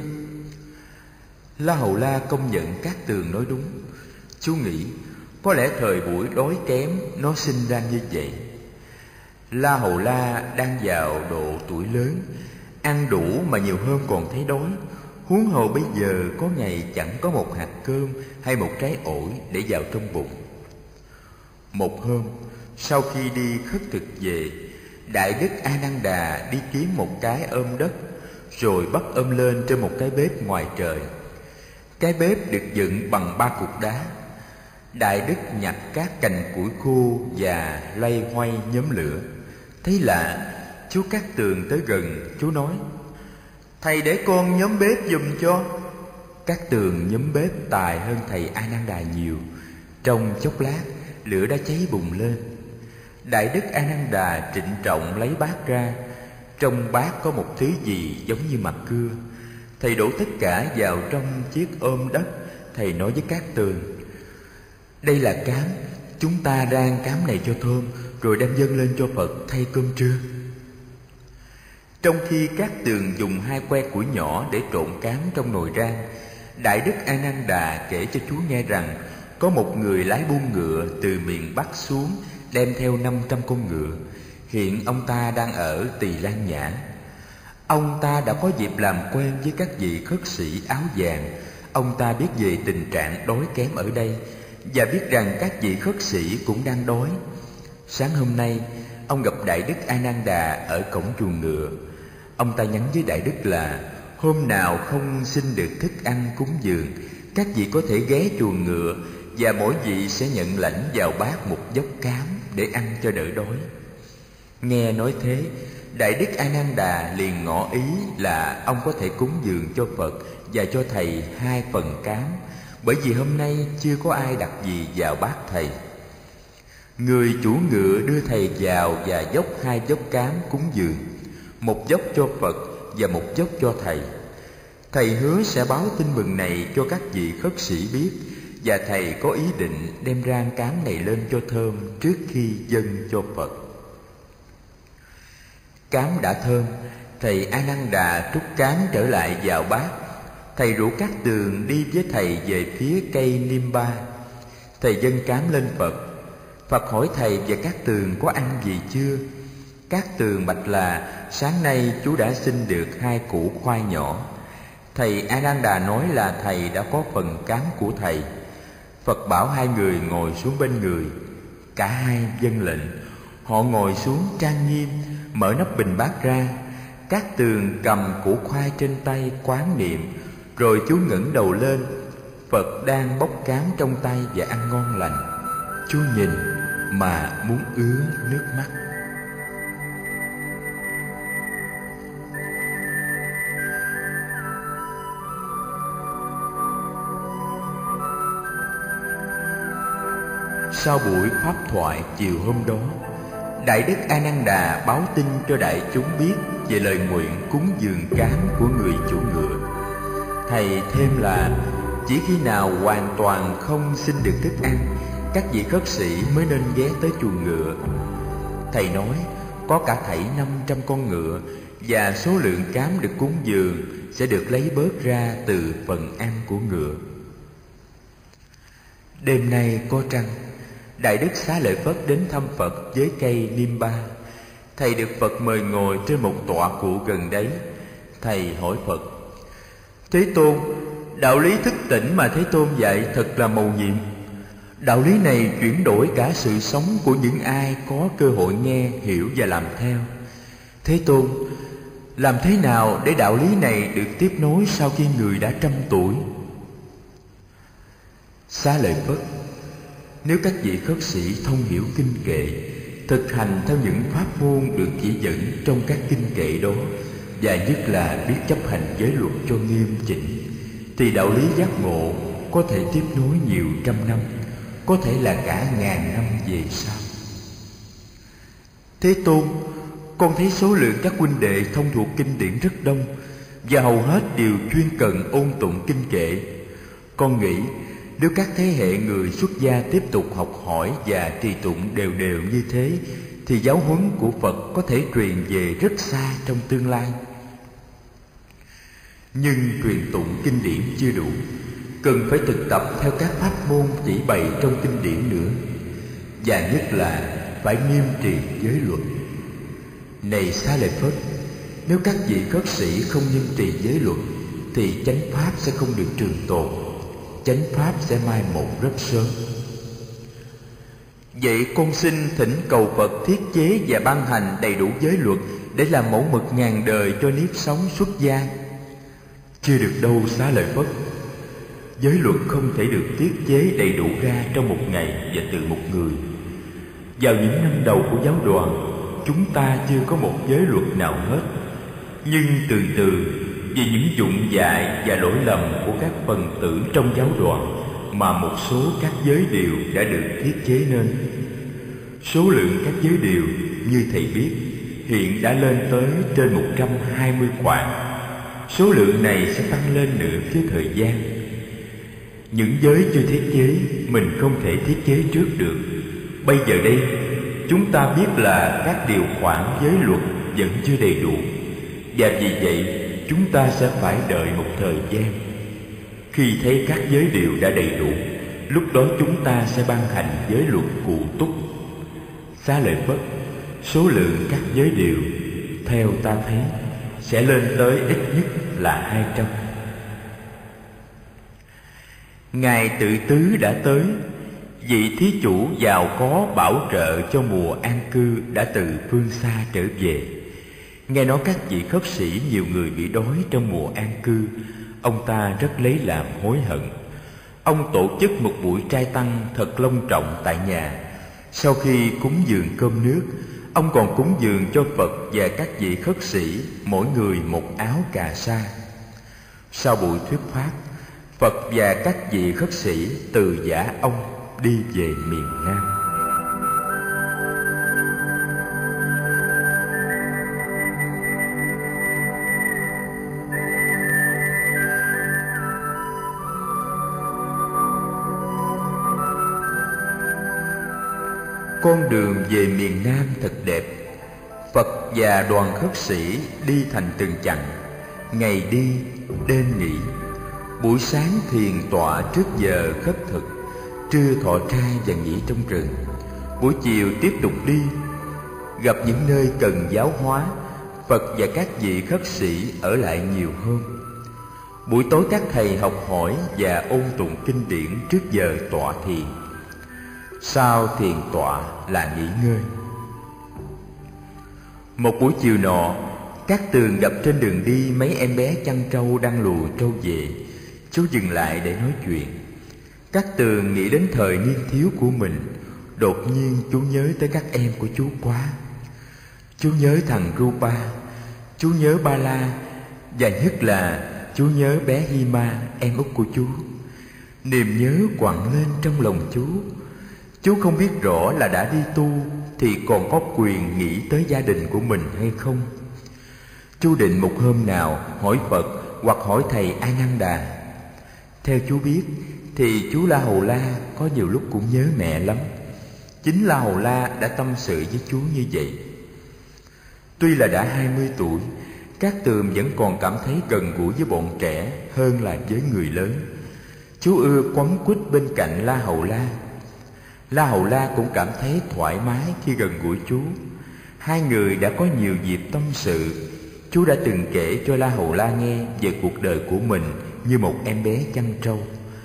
La Hầu La công nhận Cát Tường nói đúng. Chú nghĩ có lẽ thời buổi đói kém nó sinh ra như vậy. La Hầu La đang vào độ tuổi lớn, ăn đủ mà nhiều hôm còn thấy đói. Huống hồ bây giờ có ngày chẳng có một hạt cơm hay một trái ổi để vào trong bụng. Một hôm, sau khi đi khất thực về, Đại Đức A Nan Đà đi kiếm một cái ôm đất, rồi bắt ôm lên trên một cái bếp ngoài trời. Cái bếp được dựng bằng 3 cục đá. Đại Đức nhặt các cành củi khô và loay hoay nhóm lửa. Thấy lạ, chú Cát Tường tới gần, chú nói: thầy để con nhóm bếp giùm cho. Cát Tường nhóm bếp tài hơn thầy A Nan Đà nhiều. Trong chốc lát, lửa đã cháy bùng lên. Đại Đức A Nan Đà trịnh trọng lấy bát ra. Trong bát có một thứ gì giống như mặt cưa. Thầy đổ tất cả vào trong chiếc ôm đất. Thầy nói với Cát Tường: đây là cám, chúng ta rang cám này cho thơm, rồi đem dâng lên cho Phật thay cơm trưa. Trong khi Cát Tường dùng 2 que củi nhỏ để trộn cám trong nồi rang, Đại Đức A Nan Đà kể cho chú nghe rằng có một người lái buôn ngựa từ miền Bắc xuống, đem theo 500 con ngựa. Hiện ông ta đang ở Tỳ Lan Nhã. Ông ta đã có dịp làm quen với các vị khất sĩ áo vàng. Ông ta biết về tình trạng đói kém ở đây, và biết rằng các vị khất sĩ cũng đang đói. Sáng hôm nay, ông gặp Đại Đức A Nan Đà ở cổng chuồng ngựa. Ông ta nhắn với Đại Đức là hôm nào không xin được thức ăn cúng dường, các vị có thể ghé chuồng ngựa, và mỗi vị sẽ nhận lãnh vào bát một vốc cám để ăn cho đỡ đói. Nghe nói thế, Đại Đức A Nan Đà liền ngỏ ý là ông có thể cúng dường cho Phật và cho thầy 2 phần cám, bởi vì hôm nay chưa có ai đặt gì vào bát thầy. Người chủ ngựa đưa thầy vào và dốc 2 vốc cám cúng dường, một vốc cho Phật và một vốc cho thầy. Thầy hứa sẽ báo tin mừng này cho các vị khất sĩ biết, và thầy có ý định đem rang cám này lên cho thơm trước khi dâng cho Phật. Cám đã thơm, thầy A Nan Đà trút cám trở lại vào bát. Thầy rủ Cát Tường đi với thầy về phía cây Niêm Ba. Thầy dâng cám lên Phật. Phật hỏi thầy và Cát Tường có ăn gì chưa. Cát Tường bạch là sáng nay chú đã xin được 2 củ khoai nhỏ. Thầy A Nan Đà nói là thầy đã có phần cám của thầy. Phật bảo 2 người ngồi xuống bên người. Cả hai vâng lệnh. Họ ngồi xuống trang nghiêm, mở nắp bình bát ra. Cát Tường cầm củ khoai trên tay quán niệm, rồi chú ngẩng đầu lên. Phật đang bóc cám trong tay và ăn ngon lành. Chú nhìn mà muốn ứa nước mắt. Sau buổi pháp thoại chiều hôm đó, Đại Đức A Nan Đà báo tin cho đại chúng biết về lời nguyện cúng dường cám của người chủ ngựa. Thầy thêm là chỉ khi nào hoàn toàn không xin được thức ăn, các vị khất sĩ mới nên ghé tới chuồng ngựa. Thầy nói có cả thảy 500 con ngựa, và số lượng cám được cúng dường sẽ được lấy bớt ra từ phần ăn của ngựa. Đêm nay có trăng, Đại Đức Xá Lợi Phất đến thăm Phật với cây niêm ba. Thầy được Phật mời ngồi trên một tọa cụ gần đấy. Thầy hỏi Phật: Thế Tôn, đạo lý thức tỉnh mà Thế Tôn dạy thật là mầu nhiệm. Đạo lý này chuyển đổi cả sự sống của những ai có cơ hội nghe, hiểu và làm theo. Thế Tôn, làm thế nào để đạo lý này được tiếp nối sau khi người đã 100 tuổi? Xá Lợi Phất: Nếu các vị khất sĩ thông hiểu kinh kệ, thực hành theo những pháp môn được chỉ dẫn trong các kinh kệ đó, và nhất là biết chấp hành giới luật cho nghiêm chỉnh, thì đạo lý giác ngộ có thể tiếp nối nhiều trăm năm, có thể là cả ngàn năm về sau. Thế Tôn, con thấy số lượng các huynh đệ thông thuộc kinh điển rất đông, và hầu hết đều chuyên cần ôn tụng kinh kệ. Con nghĩ nếu các thế hệ người xuất gia tiếp tục học hỏi và trì tụng đều đều như thế, thì giáo huấn của Phật có thể truyền về rất xa trong tương lai. Nhưng truyền tụng kinh điển chưa đủ, cần phải thực tập theo các pháp môn chỉ bày trong kinh điển nữa, và nhất là phải nghiêm trì giới luật. Này Xá Lợi Phất, nếu các vị khất sĩ không nghiêm trì giới luật, thì chánh pháp sẽ không được trường tồn, chánh pháp sẽ mai một rất sớm. Vậy con xin thỉnh cầu Phật thiết chế và ban hành đầy đủ giới luật để làm mẫu mực ngàn đời cho nếp sống xuất gia. Chưa được đâu Xá Lợi Phất. Giới luật không thể được thiết chế đầy đủ ra trong một ngày và từ một người. Vào những năm đầu của giáo đoàn, chúng ta chưa có một giới luật nào hết. Nhưng từ từ, vì những dụng dại và lỗi lầm của các phần tử trong giáo đoàn, mà một số các giới điều đã được thiết chế nên. Số lượng các giới điều, như thầy biết, hiện đã lên tới trên 120 khoản. Số lượng này sẽ tăng lên nữa với thời gian. Những giới chưa thiết chế, mình không thể thiết chế trước được. Bây giờ đây, chúng ta biết là các điều khoản giới luật vẫn chưa đầy đủ, và vì vậy chúng ta sẽ phải đợi một thời gian. Khi thấy các giới điều đã đầy đủ, lúc đó chúng ta sẽ ban hành giới luật cụ túc. Xá Lợi Phất, số lượng các giới điều theo ta thấy sẽ lên tới ít nhất là 200. Ngày Tự Tứ đã tới. Vị thí chủ giàu có bảo trợ cho mùa an cư đã từ phương xa trở về. Nghe nói các vị khất sĩ nhiều người bị đói trong mùa an cư, ông ta rất lấy làm hối hận. Ông tổ chức một buổi trai tăng thật long trọng tại nhà. Sau khi cúng dường cơm nước, ông còn cúng dường cho Phật và các vị khất sĩ mỗi người một áo cà sa. Sau buổi thuyết pháp, Phật và các vị khất sĩ từ giã ông đi về miền Nam. Con đường về miền Nam thật đẹp. Phật và đoàn khất sĩ đi thành từng chặng, ngày đi, đêm nghỉ. Buổi sáng thiền tọa trước giờ khất thực, trưa thọ trai và nghỉ trong rừng. Buổi chiều tiếp tục đi, gặp những nơi cần giáo hóa, Phật và các vị khất sĩ ở lại nhiều hơn. Buổi tối các thầy học hỏi và ôn tụng kinh điển trước giờ tọa thiền. Sau thiền tọa là nghỉ ngơi. Một buổi chiều nọ, Cát Tường gặp trên đường đi mấy em bé chăn trâu đang lùa trâu về. Chú dừng lại để nói chuyện. Cát Tường nghĩ đến thời niên thiếu của mình. Đột nhiên chú nhớ tới các em của chú quá. Chú nhớ thằng Rupa, chú nhớ Ba La, và nhất là chú nhớ bé Hima, em út của chú. Niềm nhớ quặn lên trong lòng chú. Chú không biết rõ là đã đi tu thì còn có quyền nghĩ tới gia đình của mình hay không. Chú định một hôm nào hỏi Phật hoặc hỏi thầy A Nan Đà. Theo chú biết thì chú La Hầu La có nhiều lúc cũng nhớ mẹ lắm. Chính La Hầu La đã tâm sự với chú như vậy. Tuy là đã 20 tuổi, Cát Tường vẫn còn cảm thấy gần gũi với bọn trẻ hơn là với người lớn. Chú ưa quấn quýt bên cạnh La Hầu La. La Hầu La cũng cảm thấy thoải mái khi gần gũi chú. Hai người đã có nhiều dịp tâm sự. Chú đã từng kể cho La Hầu La nghe về cuộc đời của mình như một em bé chăn trâu.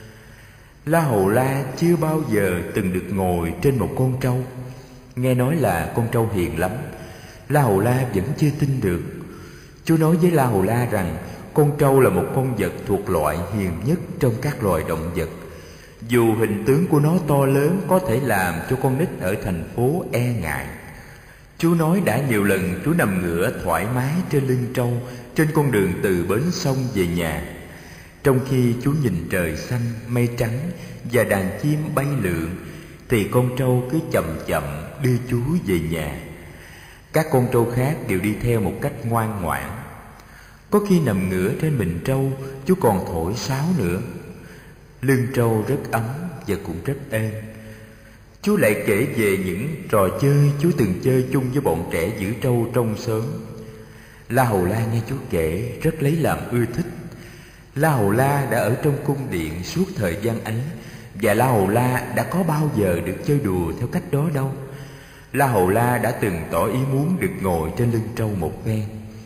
La Hầu La chưa bao giờ từng được ngồi trên một con trâu. Nghe nói là con trâu hiền lắm, La Hầu La vẫn chưa tin được. Chú nói với La Hầu La rằng con trâu là một con vật thuộc loại hiền nhất trong các loài động vật. Dù hình tướng của nó to lớn có thể làm cho con nít ở thành phố e ngại. Chú nói đã nhiều lần chú nằm ngửa thoải mái trên lưng trâu trên con đường từ bến sông về nhà. Trong khi chú nhìn trời xanh, mây trắng và đàn chim bay lượn, thì con trâu cứ chậm chậm đưa chú về nhà. Các con trâu khác đều đi theo một cách ngoan ngoãn. Có khi nằm ngửa trên mình trâu, chú còn thổi sáo nữa. Lưng trâu rất ấm và cũng rất êm. Chú lại kể về những trò chơi chú từng chơi chung với bọn trẻ giữ trâu trong xóm. La Hầu La nghe chú kể rất lấy làm ưa thích. La Hầu La đã ở trong cung điện suốt thời gian ấy, và La Hầu La đã có bao giờ được chơi đùa theo cách đó đâu. La Hầu La đã từng tỏ ý muốn được ngồi trên lưng trâu một phen.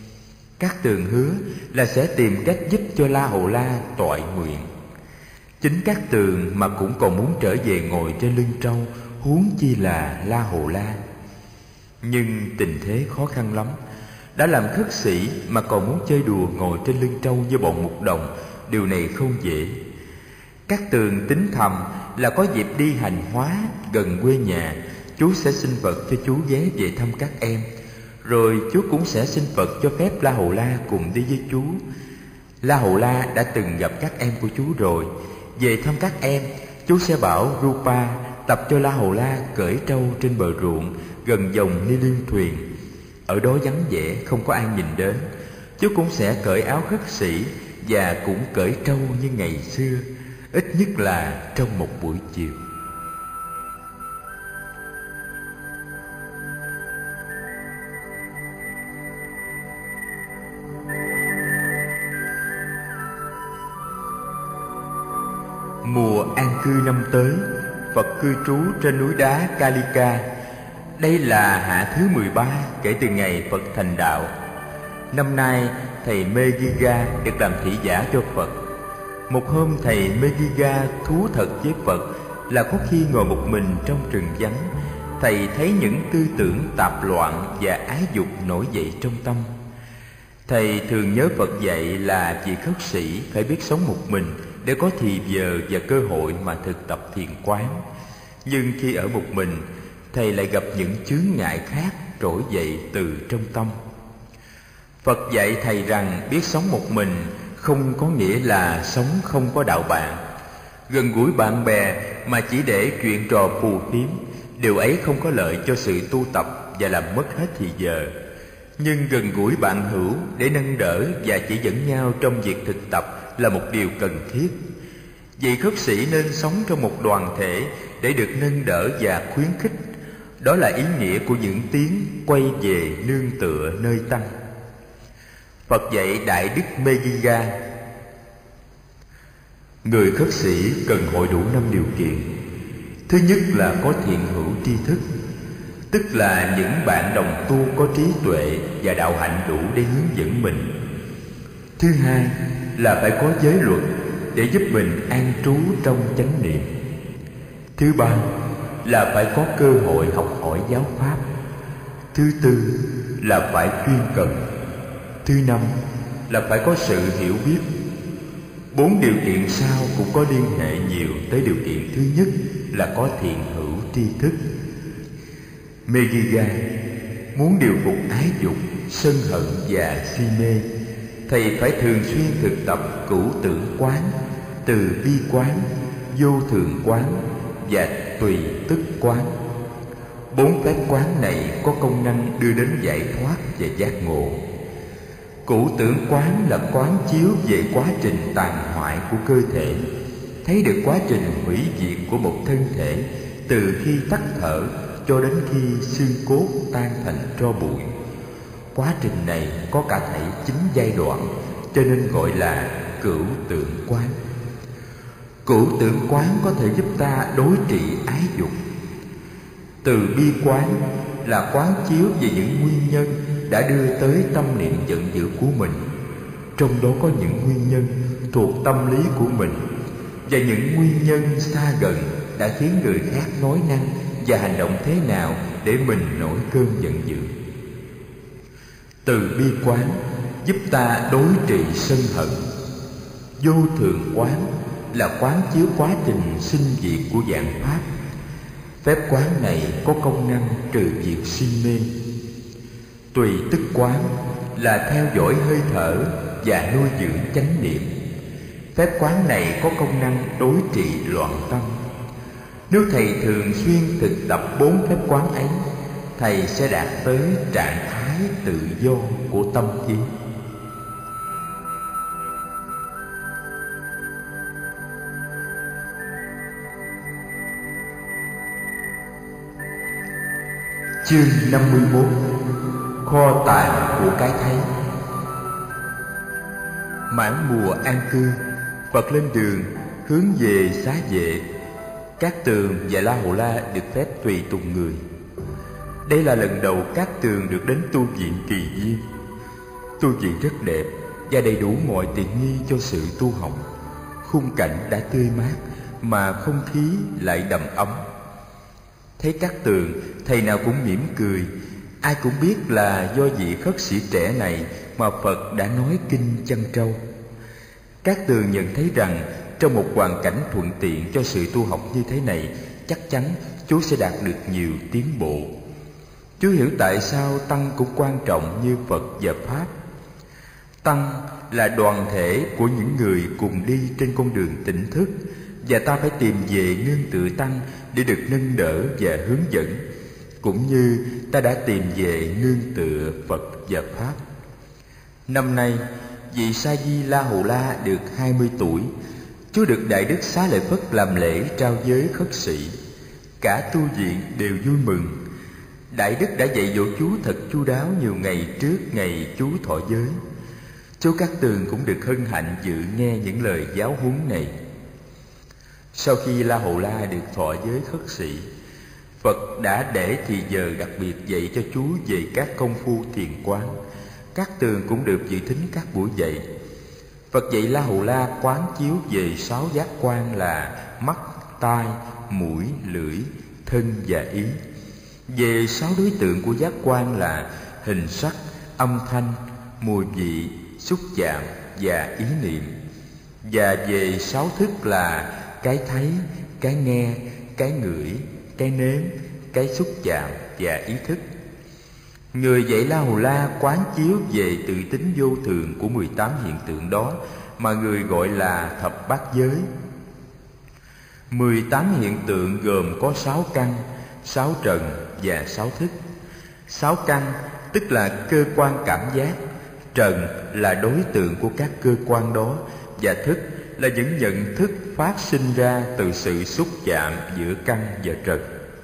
Cát Tường hứa là sẽ tìm cách giúp cho La Hầu La toại nguyện. Chính Cát Tường mà cũng còn muốn trở về ngồi trên lưng trâu, huống chi là La Hầu La. Nhưng tình thế khó khăn lắm. Đã làm khất sĩ mà còn muốn chơi đùa ngồi trên lưng trâu với bọn mục đồng, điều này không dễ. Cát Tường tính thầm là có dịp đi hành hóa gần quê nhà, chú sẽ xin Phật cho chú ghé về thăm các em. Rồi chú cũng sẽ xin Phật cho phép La Hầu La cùng đi với chú. La Hầu La đã từng gặp các em của chú rồi. Về thăm các em, chú sẽ bảo Rupa tập cho La Hầu La cởi trâu trên bờ ruộng gần dòng ni liên thuyền. Ở đó vắng vẻ, không có ai nhìn đến. Chú cũng sẽ cởi áo khất sĩ và cũng cởi trâu như ngày xưa, ít nhất là trong một buổi chiều. Mùa an cư năm tới, Phật cư trú trên núi đá Kalika. Đây là hạ thứ 13 kể từ ngày Phật thành đạo. Năm nay thầy Meghiga được làm thị giả cho Phật. Một hôm thầy Meghiga thú thật với Phật là có khi ngồi một mình trong rừng vắng, thầy thấy những tư tưởng tạp loạn và ái dục nổi dậy trong tâm. Thầy thường nhớ Phật dạy là vị khất sĩ phải biết sống một mình để có thì giờ và cơ hội mà thực tập thiền quán. Nhưng khi ở một mình, thầy lại gặp những chướng ngại khác trỗi dậy từ trong tâm. Phật dạy thầy rằng biết sống một mình không có nghĩa là sống không có đạo bạn. Gần gũi bạn bè mà chỉ để chuyện trò phù phiếm, điều ấy không có lợi cho sự tu tập và làm mất hết thì giờ. Nhưng gần gũi bạn hữu để nâng đỡ và chỉ dẫn nhau trong việc thực tập là một điều cần thiết. Vị khất sĩ nên sống trong một đoàn thể để được nâng đỡ và khuyến khích. Đó là ý nghĩa của những tiếng quay về nương tựa nơi tăng. Phật dạy Đại Đức Meghiga, người khất sĩ cần hội đủ 5 điều kiện. Thứ nhất là có thiện hữu tri thức, tức là những bạn đồng tu có trí tuệ và đạo hạnh đủ để hướng dẫn mình. Thứ hai là phải có giới luật để giúp mình an trú trong chánh niệm. Thứ ba là phải có cơ hội học hỏi giáo pháp. Thứ tư là phải chuyên cần. Thứ năm là phải có sự hiểu biết. 4 điều kiện sau cũng có liên hệ nhiều tới điều kiện thứ nhất là có thiện hữu tri thức. Meghiga muốn điều phục ái dục, sân hận và si mê, thầy phải thường xuyên thực tập cửu tưởng quán, từ bi quán, vô thường quán và tùy tức quán. 4 phép quán này có công năng đưa đến giải thoát và giác ngộ. Cụ tưởng quán là quán chiếu về quá trình tàn hoại của cơ thể, thấy được quá trình hủy diệt của một thân thể từ khi tắt thở cho đến khi xương cốt tan thành tro bụi. Quá trình này có cả thảy 9 giai đoạn, cho nên gọi là cửu tưởng quán. Cửu tưởng quán có thể giúp ta đối trị ái dục. Từ bi quán là quán chiếu về những nguyên nhân đã đưa tới tâm niệm giận dữ của mình, trong đó có những nguyên nhân thuộc tâm lý của mình và những nguyên nhân xa gần đã khiến người khác nói năng và hành động thế nào để mình nổi cơn giận dữ. Từ bi quán giúp ta đối trị sân hận. Vô thường quán là quán chiếu quá trình sinh diệt của vạn pháp. Phép quán này có công năng trừ diệt sinh mê. Tùy tức quán là theo dõi hơi thở và nuôi dưỡng chánh niệm. Phép quán này có công năng đối trị loạn tâm. Nếu thầy thường xuyên thực tập 4 phép quán ấy, thầy sẽ đạt tới trạng thái tự do của tâm trí. Chương 51: Kho tàng của cái thấy. Mãn mùa an cư, Phật lên đường hướng về Xá Vệ. Cát Tường và La Hầu La được phép tùy tùng người. Đây là lần đầu Cát Tường được đến tu viện Kỳ Viên. Tu viện rất đẹp và đầy đủ mọi tiện nghi cho sự tu học. Khung cảnh đã tươi mát mà không khí lại đầm ấm. Thấy Cát Tường, thầy nào cũng mỉm cười. Ai cũng biết là do vị khất sĩ trẻ này mà Phật đã nói kinh Chăn Trâu. Cát Tường nhận thấy rằng trong một hoàn cảnh thuận tiện cho sự tu học như thế này, chắc chắn chú sẽ đạt được nhiều tiến bộ. Chú hiểu tại sao Tăng cũng quan trọng như Phật và Pháp. Tăng là đoàn thể của những người cùng đi trên con đường tỉnh thức, và ta phải tìm về nương tựa Tăng để được nâng đỡ và hướng dẫn, cũng như ta đã tìm về nương tựa Phật và Pháp. Năm nay, vị Sa Di La Hầu La được 20 tuổi. Chú được Đại Đức Xá Lợi Phất làm lễ trao giới khất sĩ. Cả tu viện đều vui mừng. Đại Đức đã dạy dỗ chú thật chu đáo nhiều ngày trước ngày chú thọ giới. Chú Cát Tường cũng được hân hạnh dự nghe những lời giáo huấn này. Sau khi La Hầu La được thọ giới khất sĩ, Phật đã để thì giờ đặc biệt dạy cho chú về các công phu thiền quán. Cát Tường cũng được dự thính các buổi dạy. Phật dạy La Hầu La quán chiếu về 6 giác quan là mắt, tai, mũi, lưỡi, thân và ý. Về 6 đối tượng của giác quan là hình sắc, âm thanh, mùi vị, xúc chạm và ý niệm. Và về 6 thức là cái thấy, cái nghe, cái ngửi, cái nếm, cái xúc chạm và ý thức. Người dạy La Hầu La quán chiếu về tự tính vô thường của 18 hiện tượng đó mà người gọi là thập bát giới. 18 hiện tượng gồm có 6 căn, 6 trần và 6 thức. 6 căn tức là cơ quan cảm giác, trần là đối tượng của các cơ quan đó, và thức là những nhận thức phát sinh ra từ sự xúc chạm giữa căn và trần.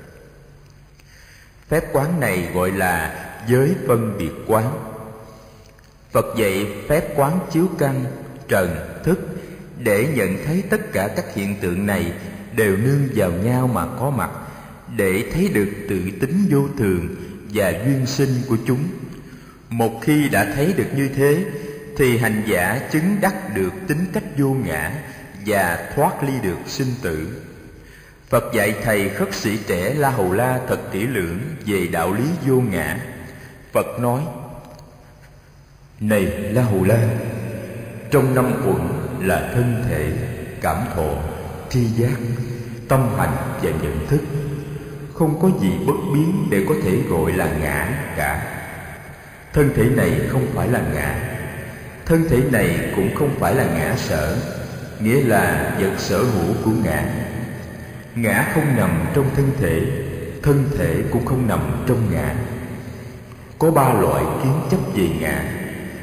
Phép quán này gọi là giới phân biệt quán. Phật dạy phép quán chiếu căn, trần, thức để nhận thấy tất cả các hiện tượng này đều nương vào nhau mà có mặt, để thấy được tự tính vô thường và duyên sinh của chúng. Một khi đã thấy được như thế, thì hành giả chứng đắc được tính cách vô ngã và thoát ly được sinh tử. Phật dạy thầy khất sĩ trẻ La Hầu La thật kỹ lưỡng về đạo lý vô ngã. Phật nói: Này La Hầu La, trong 5 uẩn là thân thể, cảm thọ, tri giác, tâm hành và nhận thức. Không có gì bất biến để có thể gọi là ngã cả. Thân thể này không phải là ngã. Thân thể này cũng không phải là ngã sở, nghĩa là vật sở hữu của ngã. Ngã không nằm trong thân thể cũng không nằm trong ngã. Có 3 loại kiến chấp về ngã.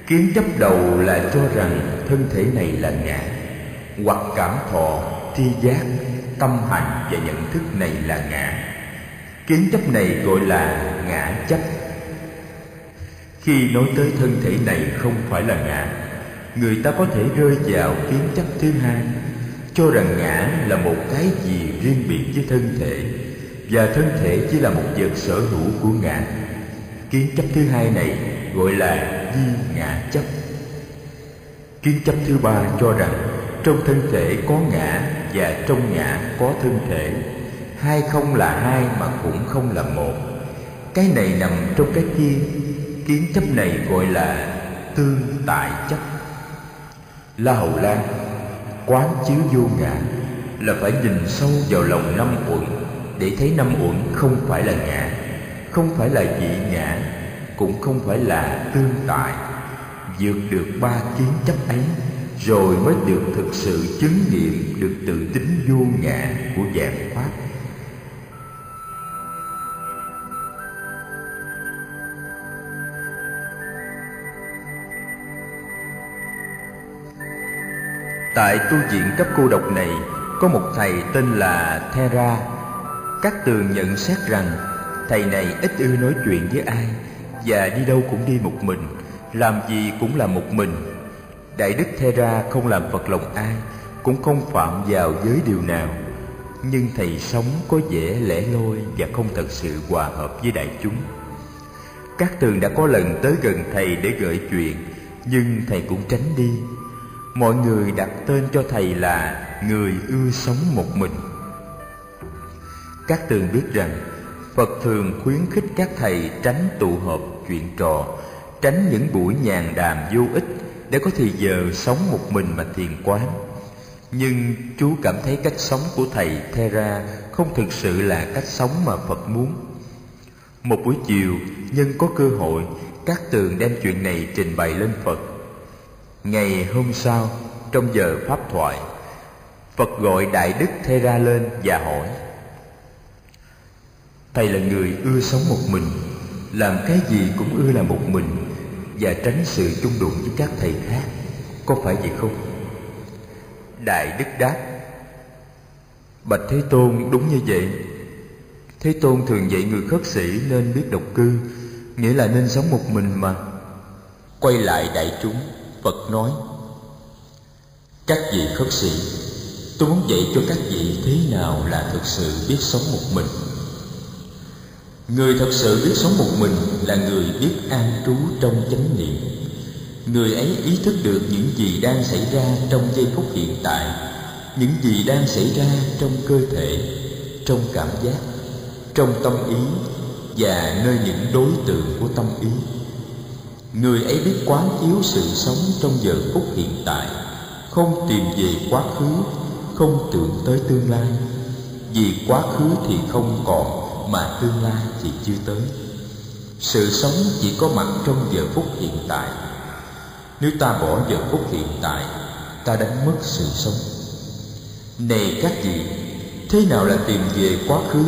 Kiến chấp đầu là cho rằng thân thể này là ngã, hoặc cảm thọ, tri giác, tâm hành và nhận thức này là ngã. Kiến chấp này gọi là ngã chấp. Khi nói tới thân thể này không phải là ngã, người ta có thể rơi vào kiến chấp thứ hai, cho rằng ngã là một cái gì riêng biệt với thân thể, và thân thể chỉ là một vật sở hữu của ngã. Kiến chấp thứ hai này gọi là di ngã chấp. Kiến chấp thứ ba cho rằng trong thân thể có ngã và trong ngã có thân thể. Hai không là hai mà cũng không là một. Cái này nằm trong cái kia. Kiến chấp này gọi là tương tại chấp. La Hầu Lan quán chiếu vô ngã là phải nhìn sâu vào lòng năm uẩn để thấy năm uẩn không phải là ngã, không phải là dị ngã, cũng không phải là tương tại. Vượt được ba kiến chấp ấy rồi mới được thực sự chứng nghiệm được tự tính vô ngã của vạn pháp. Tại tu viện cấp cô độc này có một thầy tên là Thera. Các tường nhận xét rằng thầy này ít ưa nói chuyện với ai, và đi đâu cũng đi một mình, làm gì cũng là một mình. Đại đức Thera không làm phật lòng ai, cũng không phạm vào giới điều nào. Nhưng thầy sống có vẻ lẻ loi và không thật sự hòa hợp với đại chúng. Các tường đã có lần tới gần thầy để gợi chuyện, nhưng thầy cũng tránh đi. Mọi người đặt tên cho thầy là người ưa sống một mình. Các tường biết rằng Phật thường khuyến khích các thầy tránh tụ họp chuyện trò, tránh những buổi nhàn đàm vô ích để có thời giờ sống một mình mà thiền quán. Nhưng chú cảm thấy cách sống của thầy Thera không thực sự là cách sống mà Phật muốn. Một buổi chiều, nhân có cơ hội, các tường đem chuyện này trình bày lên Phật. Ngày hôm sau, trong giờ pháp thoại, Phật gọi Đại đức Thera lên và hỏi: thầy là người ưa sống một mình, làm cái gì cũng ưa là một mình và tránh sự chung đụng với các thầy khác, có phải vậy không? Đại đức đáp: bạch Thế Tôn, đúng như vậy. Thế Tôn thường dạy người khất sĩ nên biết độc cư, nghĩa là nên sống một mình mà. Quay lại đại chúng, Phật nói: các vị khất sĩ, tôi muốn dạy cho các vị thế nào là thực sự biết sống một mình. Người thật sự biết sống một mình là người biết an trú trong chánh niệm. Người ấy ý thức được những gì đang xảy ra trong giây phút hiện tại, những gì đang xảy ra trong cơ thể, trong cảm giác, trong tâm ý và nơi những đối tượng của tâm ý. Người ấy biết quán chiếu sự sống trong giờ phút hiện tại, không tìm về quá khứ, không tưởng tới tương lai. Vì quá khứ thì không còn, mà tương lai thì chưa tới. Sự sống chỉ có mặt trong giờ phút hiện tại. Nếu ta bỏ giờ phút hiện tại, ta đánh mất sự sống. Này các vị, thế nào là tìm về quá khứ?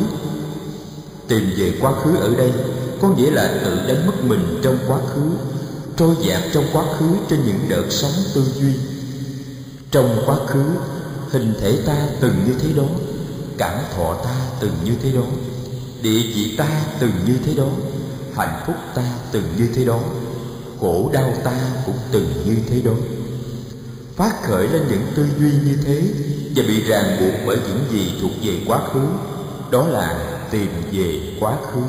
Tìm về quá khứ ở đây có nghĩa là tự đánh mất mình trong quá khứ, trôi dạt trong quá khứ trên những đợt sóng tư duy. Trong quá khứ, hình thể ta từng như thế đó, cảm thọ ta từng như thế đó, địa vị ta từng như thế đó, hạnh phúc ta từng như thế đó, khổ đau ta cũng từng như thế đó. Phát khởi lên những tư duy như thế và bị ràng buộc bởi những gì thuộc về quá khứ, đó là tìm về quá khứ.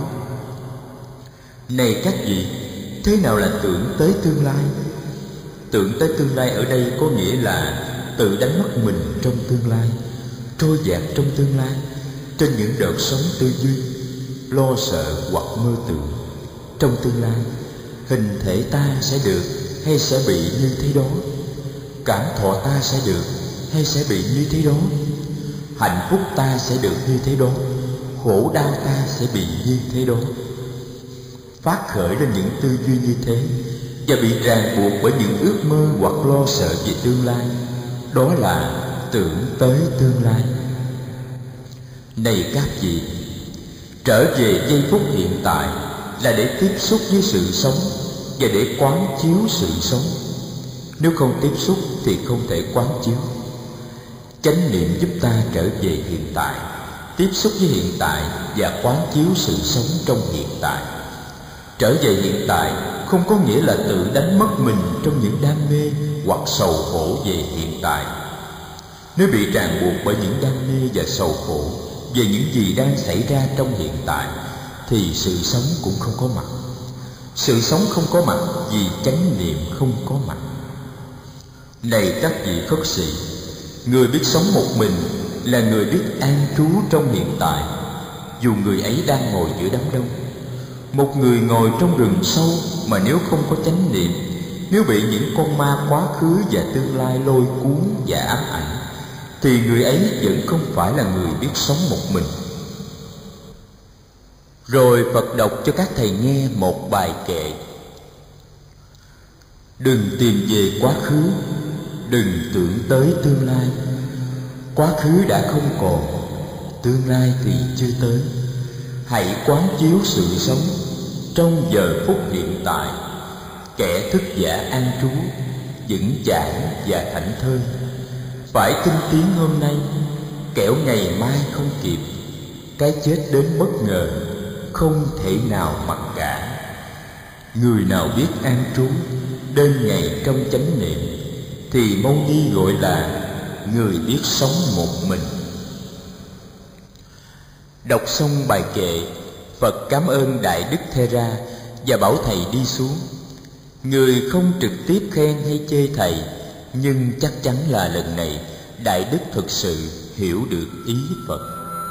Này các vị, thế nào là tưởng tới tương lai? Tưởng tới tương lai ở đây có nghĩa là tự đánh mất mình trong tương lai, trôi dạt trong tương lai, trên những đợt sóng tư duy, lo sợ hoặc mơ tưởng. Trong tương lai, hình thể ta sẽ được hay sẽ bị như thế đó, cảm thọ ta sẽ được hay sẽ bị như thế đó, hạnh phúc ta sẽ được như thế đó, khổ đau ta sẽ bị như thế đó. Phát khởi lên những tư duy như thế và bị ràng buộc bởi những ước mơ hoặc lo sợ về tương lai, đó là tưởng tới tương lai. Này các vị, trở về giây phút hiện tại là để tiếp xúc với sự sống, và để quán chiếu sự sống. Nếu không tiếp xúc thì không thể quán chiếu. Chánh niệm giúp ta trở về hiện tại, tiếp xúc với hiện tại và quán chiếu sự sống trong hiện tại. Trở về hiện tại không có nghĩa là tự đánh mất mình trong những đam mê hoặc sầu khổ về hiện tại. Nếu bị ràng buộc bởi những đam mê và sầu khổ về những gì đang xảy ra trong hiện tại thì sự sống cũng không có mặt. Sự sống không có mặt vì chánh niệm không có mặt. Này các vị Phật sĩ, người biết sống một mình là người biết an trú trong hiện tại, dù người ấy đang ngồi giữa đám đông. Một người ngồi trong rừng sâu mà nếu không có chánh niệm, nếu bị những con ma quá khứ và tương lai lôi cuốn và ám ảnh, thì người ấy vẫn không phải là người biết sống một mình. Rồi Phật đọc cho các thầy nghe một bài kệ: đừng tìm về quá khứ, đừng tưởng tới tương lai. Quá khứ đã không còn, tương lai thì chưa tới. Hãy quán chiếu sự sống trong giờ phút hiện tại. Kẻ thức giả an trú, vững chãi và thảnh thơi. Phải tinh tiến hôm nay, kẻo ngày mai không kịp. Cái chết đến bất ngờ, không thể nào mặc cả. Người nào biết an trú, đêm ngày trong chánh niệm, thì mong đi gọi là người biết sống một mình. Đọc xong bài kệ, Phật cảm ơn Đại Đức Thera và bảo thầy đi xuống. Người không trực tiếp khen hay chê thầy, nhưng chắc chắn là lần này Đại Đức thực sự hiểu được ý Phật.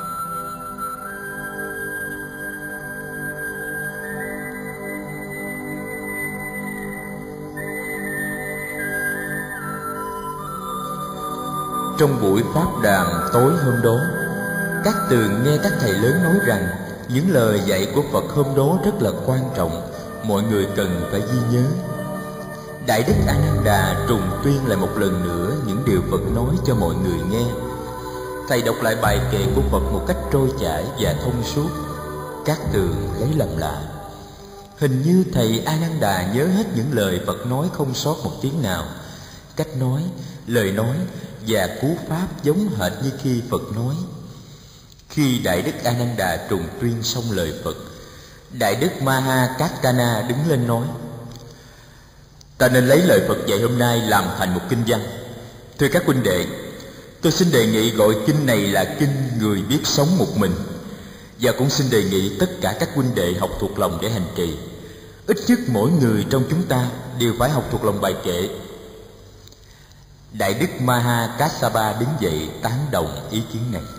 Trong buổi pháp đàm tối hôm đó, Cát Tường nghe các thầy lớn nói rằng những lời dạy của Phật hôm đó rất là quan trọng, mọi người cần phải ghi nhớ. Đại Đức A Nan Đà trùng tuyên lại một lần nữa những điều Phật nói cho mọi người nghe. Thầy đọc lại bài kệ của Phật một cách trôi chảy và thông suốt. Cát Tường lấy làm lạ. Hình như thầy A Nan Đà nhớ hết những lời Phật nói không sót một tiếng nào. Cách nói, lời nói và cú pháp giống hệt như khi Phật nói. Khi Đại Đức A Nan Đà trùng tuyên xong lời Phật, Đại Đức Maha Kaccana đứng lên nói: ta nên lấy lời Phật dạy hôm nay làm thành một kinh văn. Thưa các huynh đệ, tôi xin đề nghị gọi kinh này là kinh người biết sống một mình, và cũng xin đề nghị tất cả các huynh đệ học thuộc lòng để hành trì. Ít nhất mỗi người trong chúng ta đều phải học thuộc lòng bài kệ. Đại Đức Maha Kassapa đứng dậy tán đồng ý kiến này.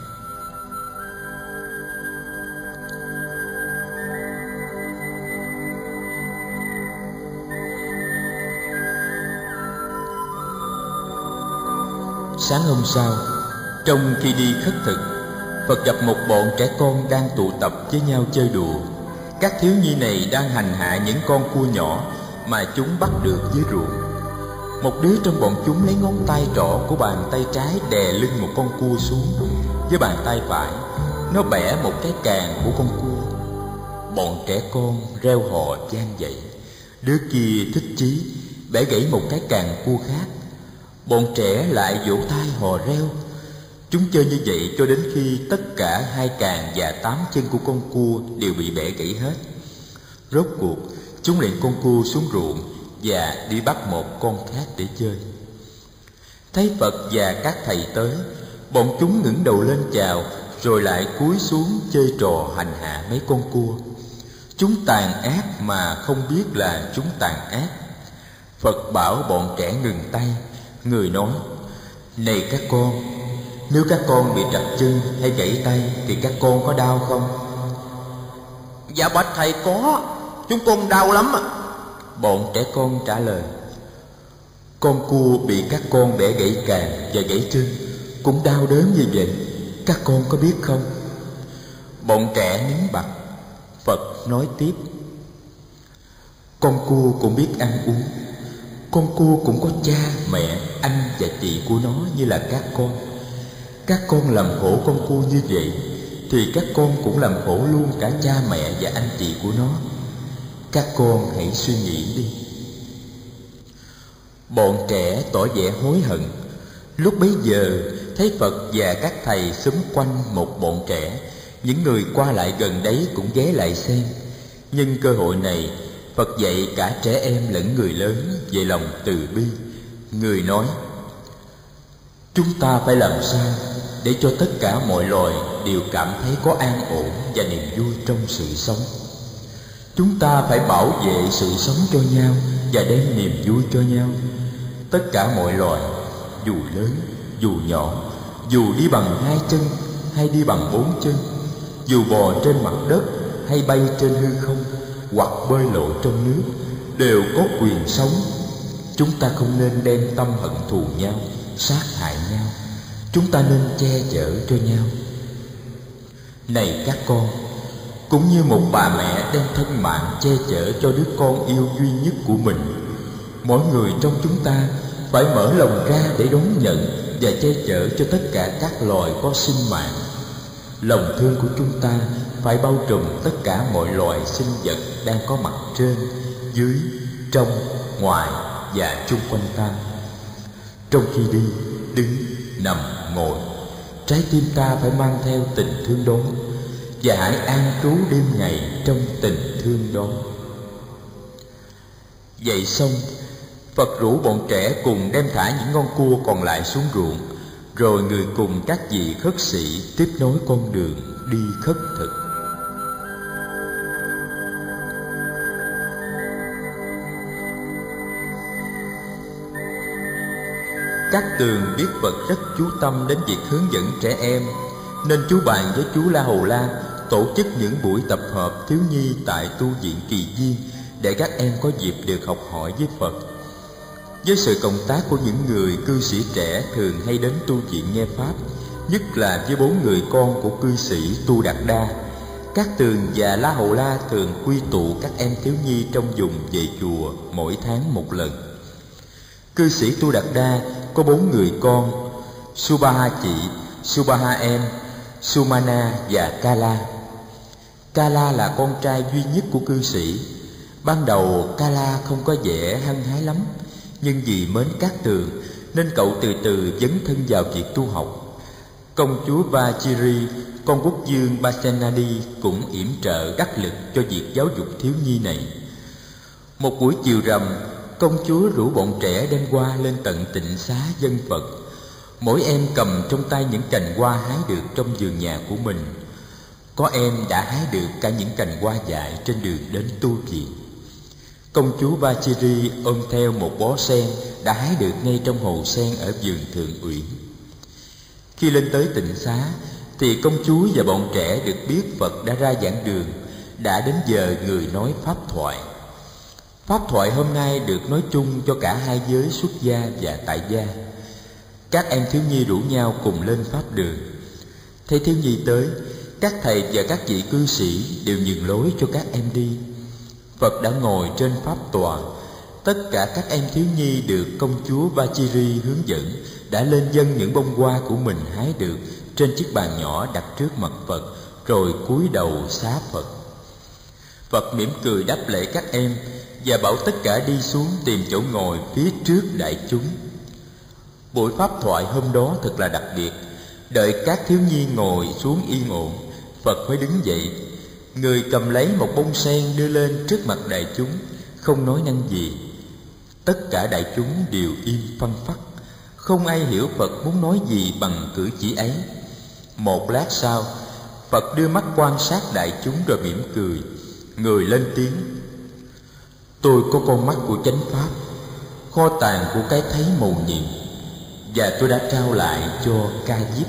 Sáng hôm sau, trong khi đi khất thực, Phật gặp một bọn trẻ con đang tụ tập với nhau chơi đùa. Các thiếu nhi này đang hành hạ những con cua nhỏ mà chúng bắt được dưới ruộng. Một đứa trong bọn chúng lấy ngón tay trỏ của bàn tay trái đè lưng một con cua xuống, với bàn tay phải nó bẻ một cái càng của con cua. Bọn trẻ con reo hò vang dậy. Đứa kia thích chí bẻ gãy một cái càng cua khác. Bọn trẻ lại vỗ tay hò reo. Chúng chơi như vậy cho đến khi tất cả 2 càng và 8 chân của con cua đều bị bẻ gãy hết. Rốt cuộc chúng liền con cua xuống ruộng và đi bắt một con khác để chơi. Thấy Phật và các thầy tới, bọn chúng ngẩng đầu lên chào, rồi lại cúi xuống chơi trò hành hạ mấy con cua. Chúng tàn ác mà không biết là chúng tàn ác. Phật bảo bọn trẻ ngừng tay. Người nói: này các con, nếu các con bị trật chân hay gãy tay thì các con có đau không? Dạ bạch thầy, có, chúng con đau lắm ạ. Bọn trẻ con trả lời. Con cua bị các con bẻ gãy càng và gãy chân cũng đau đớn như vậy, các con có biết không? Bọn trẻ nín bặt. Phật nói tiếp: con cua cũng biết ăn uống. Con cua cũng có cha, mẹ, anh và chị của nó như là các con. Các con làm khổ con cua như vậy thì các con cũng làm khổ luôn cả cha mẹ và anh chị của nó. Các con hãy suy nghĩ đi. Bọn trẻ tỏ vẻ hối hận. Lúc bấy giờ thấy Phật và các thầy xúm quanh một bọn trẻ, những người qua lại gần đấy cũng ghé lại xem. Nhưng cơ hội này, Phật dạy cả trẻ em lẫn người lớn về lòng từ bi. Người nói: chúng ta phải làm sao để cho tất cả mọi loài đều cảm thấy có an ổn và niềm vui trong sự sống. Chúng ta phải bảo vệ sự sống cho nhau và đem niềm vui cho nhau. Tất cả mọi loài, dù lớn, dù nhỏ, dù đi bằng 2 chân hay đi bằng 4 chân, dù bò trên mặt đất hay bay trên hư không hoặc bơi lội trong nước, đều có quyền sống. Chúng ta không nên đem tâm hận thù nhau, sát hại nhau. Chúng ta nên che chở cho nhau. Này các con, cũng như một bà mẹ đem thân mạng che chở cho đứa con yêu duy nhất của mình, mỗi người trong chúng ta phải mở lòng ra để đón nhận và che chở cho tất cả các loài có sinh mạng. Lòng thương của chúng ta phải bao trùm tất cả mọi loài sinh vật đang có mặt trên, dưới, trong, ngoài và chung quanh ta. Trong khi đi, đứng, nằm, ngồi, trái tim ta phải mang theo tình thương đó, và hãy an trú đêm ngày trong tình thương đó. Vậy xong, Phật rủ bọn trẻ cùng đem thả những con cua còn lại xuống ruộng, rồi người cùng các vị khất sĩ tiếp nối con đường đi khất thực. Cát Tường biết Phật rất chú tâm đến việc hướng dẫn trẻ em, nên chú bàn với chú La Hầu La tổ chức những buổi tập hợp thiếu nhi tại tu viện Kỳ Viên để các em có dịp được học hỏi với Phật. Với sự cộng tác của những người cư sĩ trẻ thường hay đến tu viện nghe pháp, nhất là với 4 người con của cư sĩ Tu Đạt Đa, Cát Tường và La Hầu La thường quy tụ các em thiếu nhi trong vùng về chùa mỗi tháng một lần. Cư sĩ Tu Đạt Đa có 4 người con: Subaha chị, Subaha em, Sumana và Kala. Kala là con trai duy nhất của cư sĩ. Ban đầu Kala không có vẻ hăng hái lắm, nhưng vì mến Cát Tường nên cậu từ từ dấn thân vào việc tu học. Công chúa Vajiri, con quốc vương Pasenadi cũng yểm trợ đắc lực cho việc giáo dục thiếu nhi này. Một buổi chiều rằm, công chúa rủ bọn trẻ đem hoa lên tận tịnh xá dân Phật. Mỗi em cầm trong tay những cành hoa hái được trong vườn nhà của mình. Có em đã hái được cả những cành hoa dại trên đường đến tu viện. Công chúa Vajiri ôm theo một bó sen đã hái được ngay trong hồ sen ở vườn Thượng Uyển. Khi lên tới tịnh xá thì công chúa và bọn trẻ được biết Phật đã ra giảng đường, đã đến giờ người nói pháp thoại. Pháp thoại hôm nay được nói chung cho cả hai giới xuất gia và tại gia. Các em thiếu nhi rủ nhau cùng lên pháp đường. Thấy thiếu nhi tới, các thầy và các vị cư sĩ đều nhường lối cho các em đi. Phật đã ngồi trên pháp tòa. Tất cả các em thiếu nhi được công chúa Vajiri hướng dẫn đã lên dâng những bông hoa của mình hái được trên chiếc bàn nhỏ đặt trước mặt Phật, rồi cúi đầu xá Phật. Phật mỉm cười đáp lễ các em và bảo tất cả đi xuống tìm chỗ ngồi phía trước đại chúng. Buổi pháp thoại hôm đó thật là đặc biệt. Đợi các thiếu nhi ngồi xuống yên ổn, Phật mới đứng dậy. Người cầm lấy một bông sen đưa lên trước mặt đại chúng, không nói năng gì. Tất cả đại chúng đều im phăng phắc, không ai hiểu Phật muốn nói gì bằng cử chỉ ấy. Một lát sau, Phật đưa mắt quan sát đại chúng rồi mỉm cười. Người lên tiếng: tôi có con mắt của chánh pháp, kho tàng của cái thấy mầu nhiệm, và tôi đã trao lại cho Ca Diếp.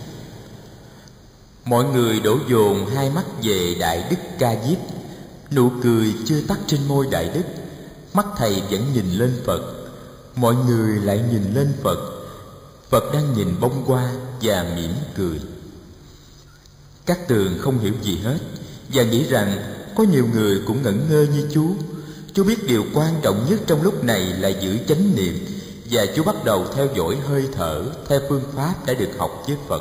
Mọi người đổ dồn hai mắt về Đại Đức Ca Diếp. Nụ cười chưa tắt trên môi Đại Đức. Mắt thầy vẫn nhìn lên Phật. Mọi người lại nhìn lên Phật. Phật đang nhìn bông hoa và mỉm cười. Cát Tường không hiểu gì hết và nghĩ rằng có nhiều người cũng ngẩn ngơ như chú. Chú biết điều quan trọng nhất trong lúc này là giữ chánh niệm, và chú bắt đầu theo dõi hơi thở theo phương pháp đã được học với Phật.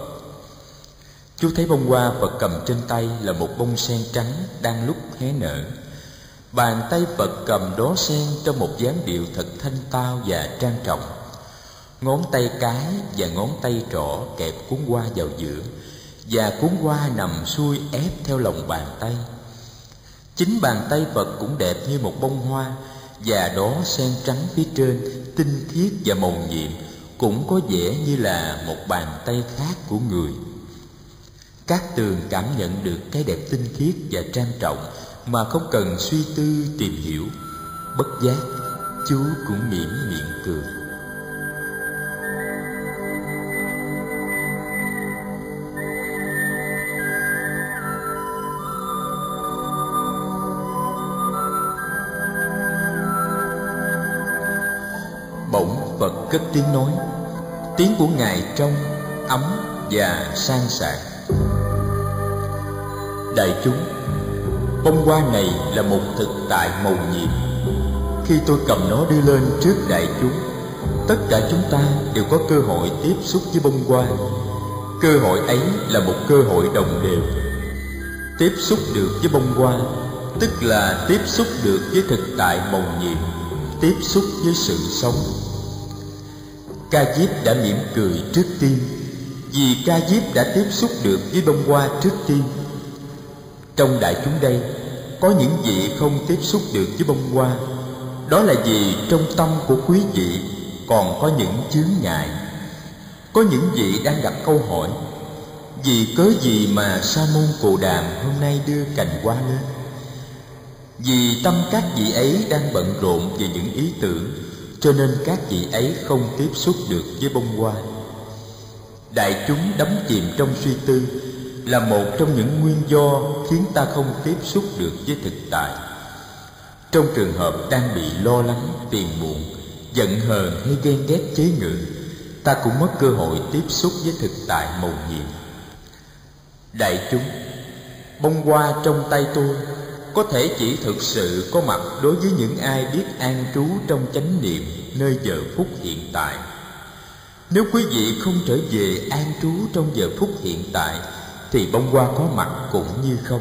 Chú thấy bông hoa Phật cầm trên tay là một bông sen trắng đang lúc hé nở. Bàn tay Phật cầm đóa sen trong một dáng điệu thật thanh tao và trang trọng. Ngón tay cái và ngón tay trỏ kẹp cuốn hoa vào giữa, và cuốn hoa nằm xuôi ép theo lòng bàn tay. Chính bàn tay Phật cũng đẹp như một bông hoa, và đóa sen trắng phía trên tinh khiết và mầu nhiệm cũng có vẻ như là một bàn tay khác của người. Cát Tường cảm nhận được cái đẹp tinh khiết và trang trọng mà không cần suy tư tìm hiểu. Bất giác chú cũng mỉm miệng cười. Bỗng Phật cất tiếng nói. Tiếng của Ngài trong, ấm và sang sảng. Đại chúng, bông hoa này là một thực tại mầu nhiệm. Khi tôi cầm nó đưa lên trước đại chúng, tất cả chúng ta đều có cơ hội tiếp xúc với bông hoa. Cơ hội ấy là một cơ hội đồng đều. Tiếp xúc được với bông hoa tức là tiếp xúc được với thực tại mầu nhiệm, tiếp xúc với sự sống. Ca Diếp đã mỉm cười trước tiên, vì Ca Diếp đã tiếp xúc được với bông hoa trước tiên. Trong đại chúng đây có những vị không tiếp xúc được với bông hoa. Đó là vì trong tâm của quý vị còn có những chướng ngại. Có những vị đang đặt câu hỏi: vì cớ gì mà Sa môn Cồ Đàm hôm nay đưa cành hoa lên? Vì tâm các vị ấy đang bận rộn về những ý tưởng, cho nên các vị ấy không tiếp xúc được với bông hoa. Đại chúng đắm chìm trong suy tư là một trong những nguyên do khiến ta không tiếp xúc được với thực tại. Trong trường hợp đang bị lo lắng, phiền muộn, giận hờn hay ghen ghét chế ngự, ta cũng mất cơ hội tiếp xúc với thực tại mầu nhiệm. Đại chúng, bông hoa trong tay tôi có thể chỉ thực sự có mặt đối với những ai biết an trú trong chánh niệm nơi giờ phút hiện tại. Nếu quý vị không trở về an trú trong giờ phút hiện tại thì bông hoa có mặt cũng như không.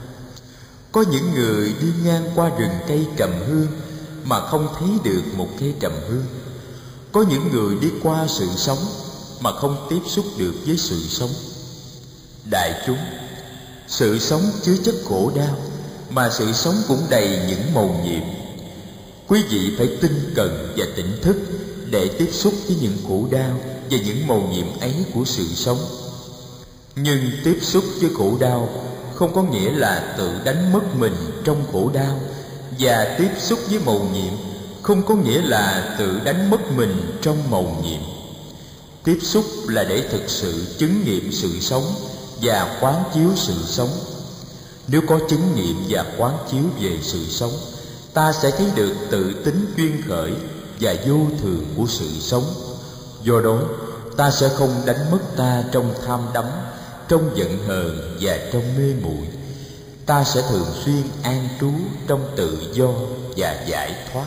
Có những người đi ngang qua rừng cây trầm hương mà không thấy được một cây trầm hương. Có những người đi qua sự sống mà không tiếp xúc được với sự sống. Đại chúng, sự sống chứa chất khổ đau, mà sự sống cũng đầy những mầu nhiệm. Quý vị phải tinh cần và tỉnh thức để tiếp xúc với những khổ đau và những mầu nhiệm ấy của sự sống. Nhưng tiếp xúc với khổ đau không có nghĩa là tự đánh mất mình trong khổ đau, và tiếp xúc với mầu nhiệm không có nghĩa là tự đánh mất mình trong mầu nhiệm. Tiếp xúc là để thực sự chứng nghiệm sự sống và quán chiếu sự sống. Nếu có chứng nghiệm và quán chiếu về sự sống, ta sẽ thấy được tự tính duyên khởi và vô thường của sự sống. Do đó, ta sẽ không đánh mất ta trong tham đắm, trong giận hờn và trong mê muội. Ta sẽ thường xuyên an trú trong tự do và giải thoát.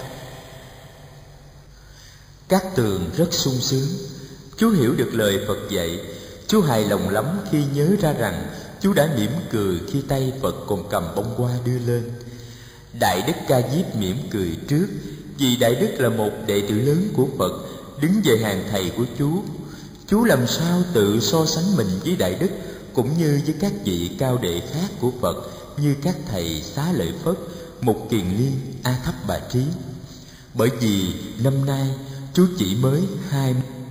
Cát Tường rất sung sướng. Chú hiểu được lời Phật dạy. Chú hài lòng lắm khi nhớ ra rằng chú đã mỉm cười khi tay Phật còn cầm bông hoa đưa lên. Đại Đức Ca Diếp mỉm cười trước, vì Đại Đức là một đệ tử lớn của Phật, đứng về hàng thầy của chú. Chú làm sao tự so sánh mình với Đại Đức cũng như với các vị cao đệ khác của Phật, như các thầy Xá Lợi Phất, Mục Kiền Liên, A Thấp Bà Trí. Bởi vì năm nay chú chỉ mới 20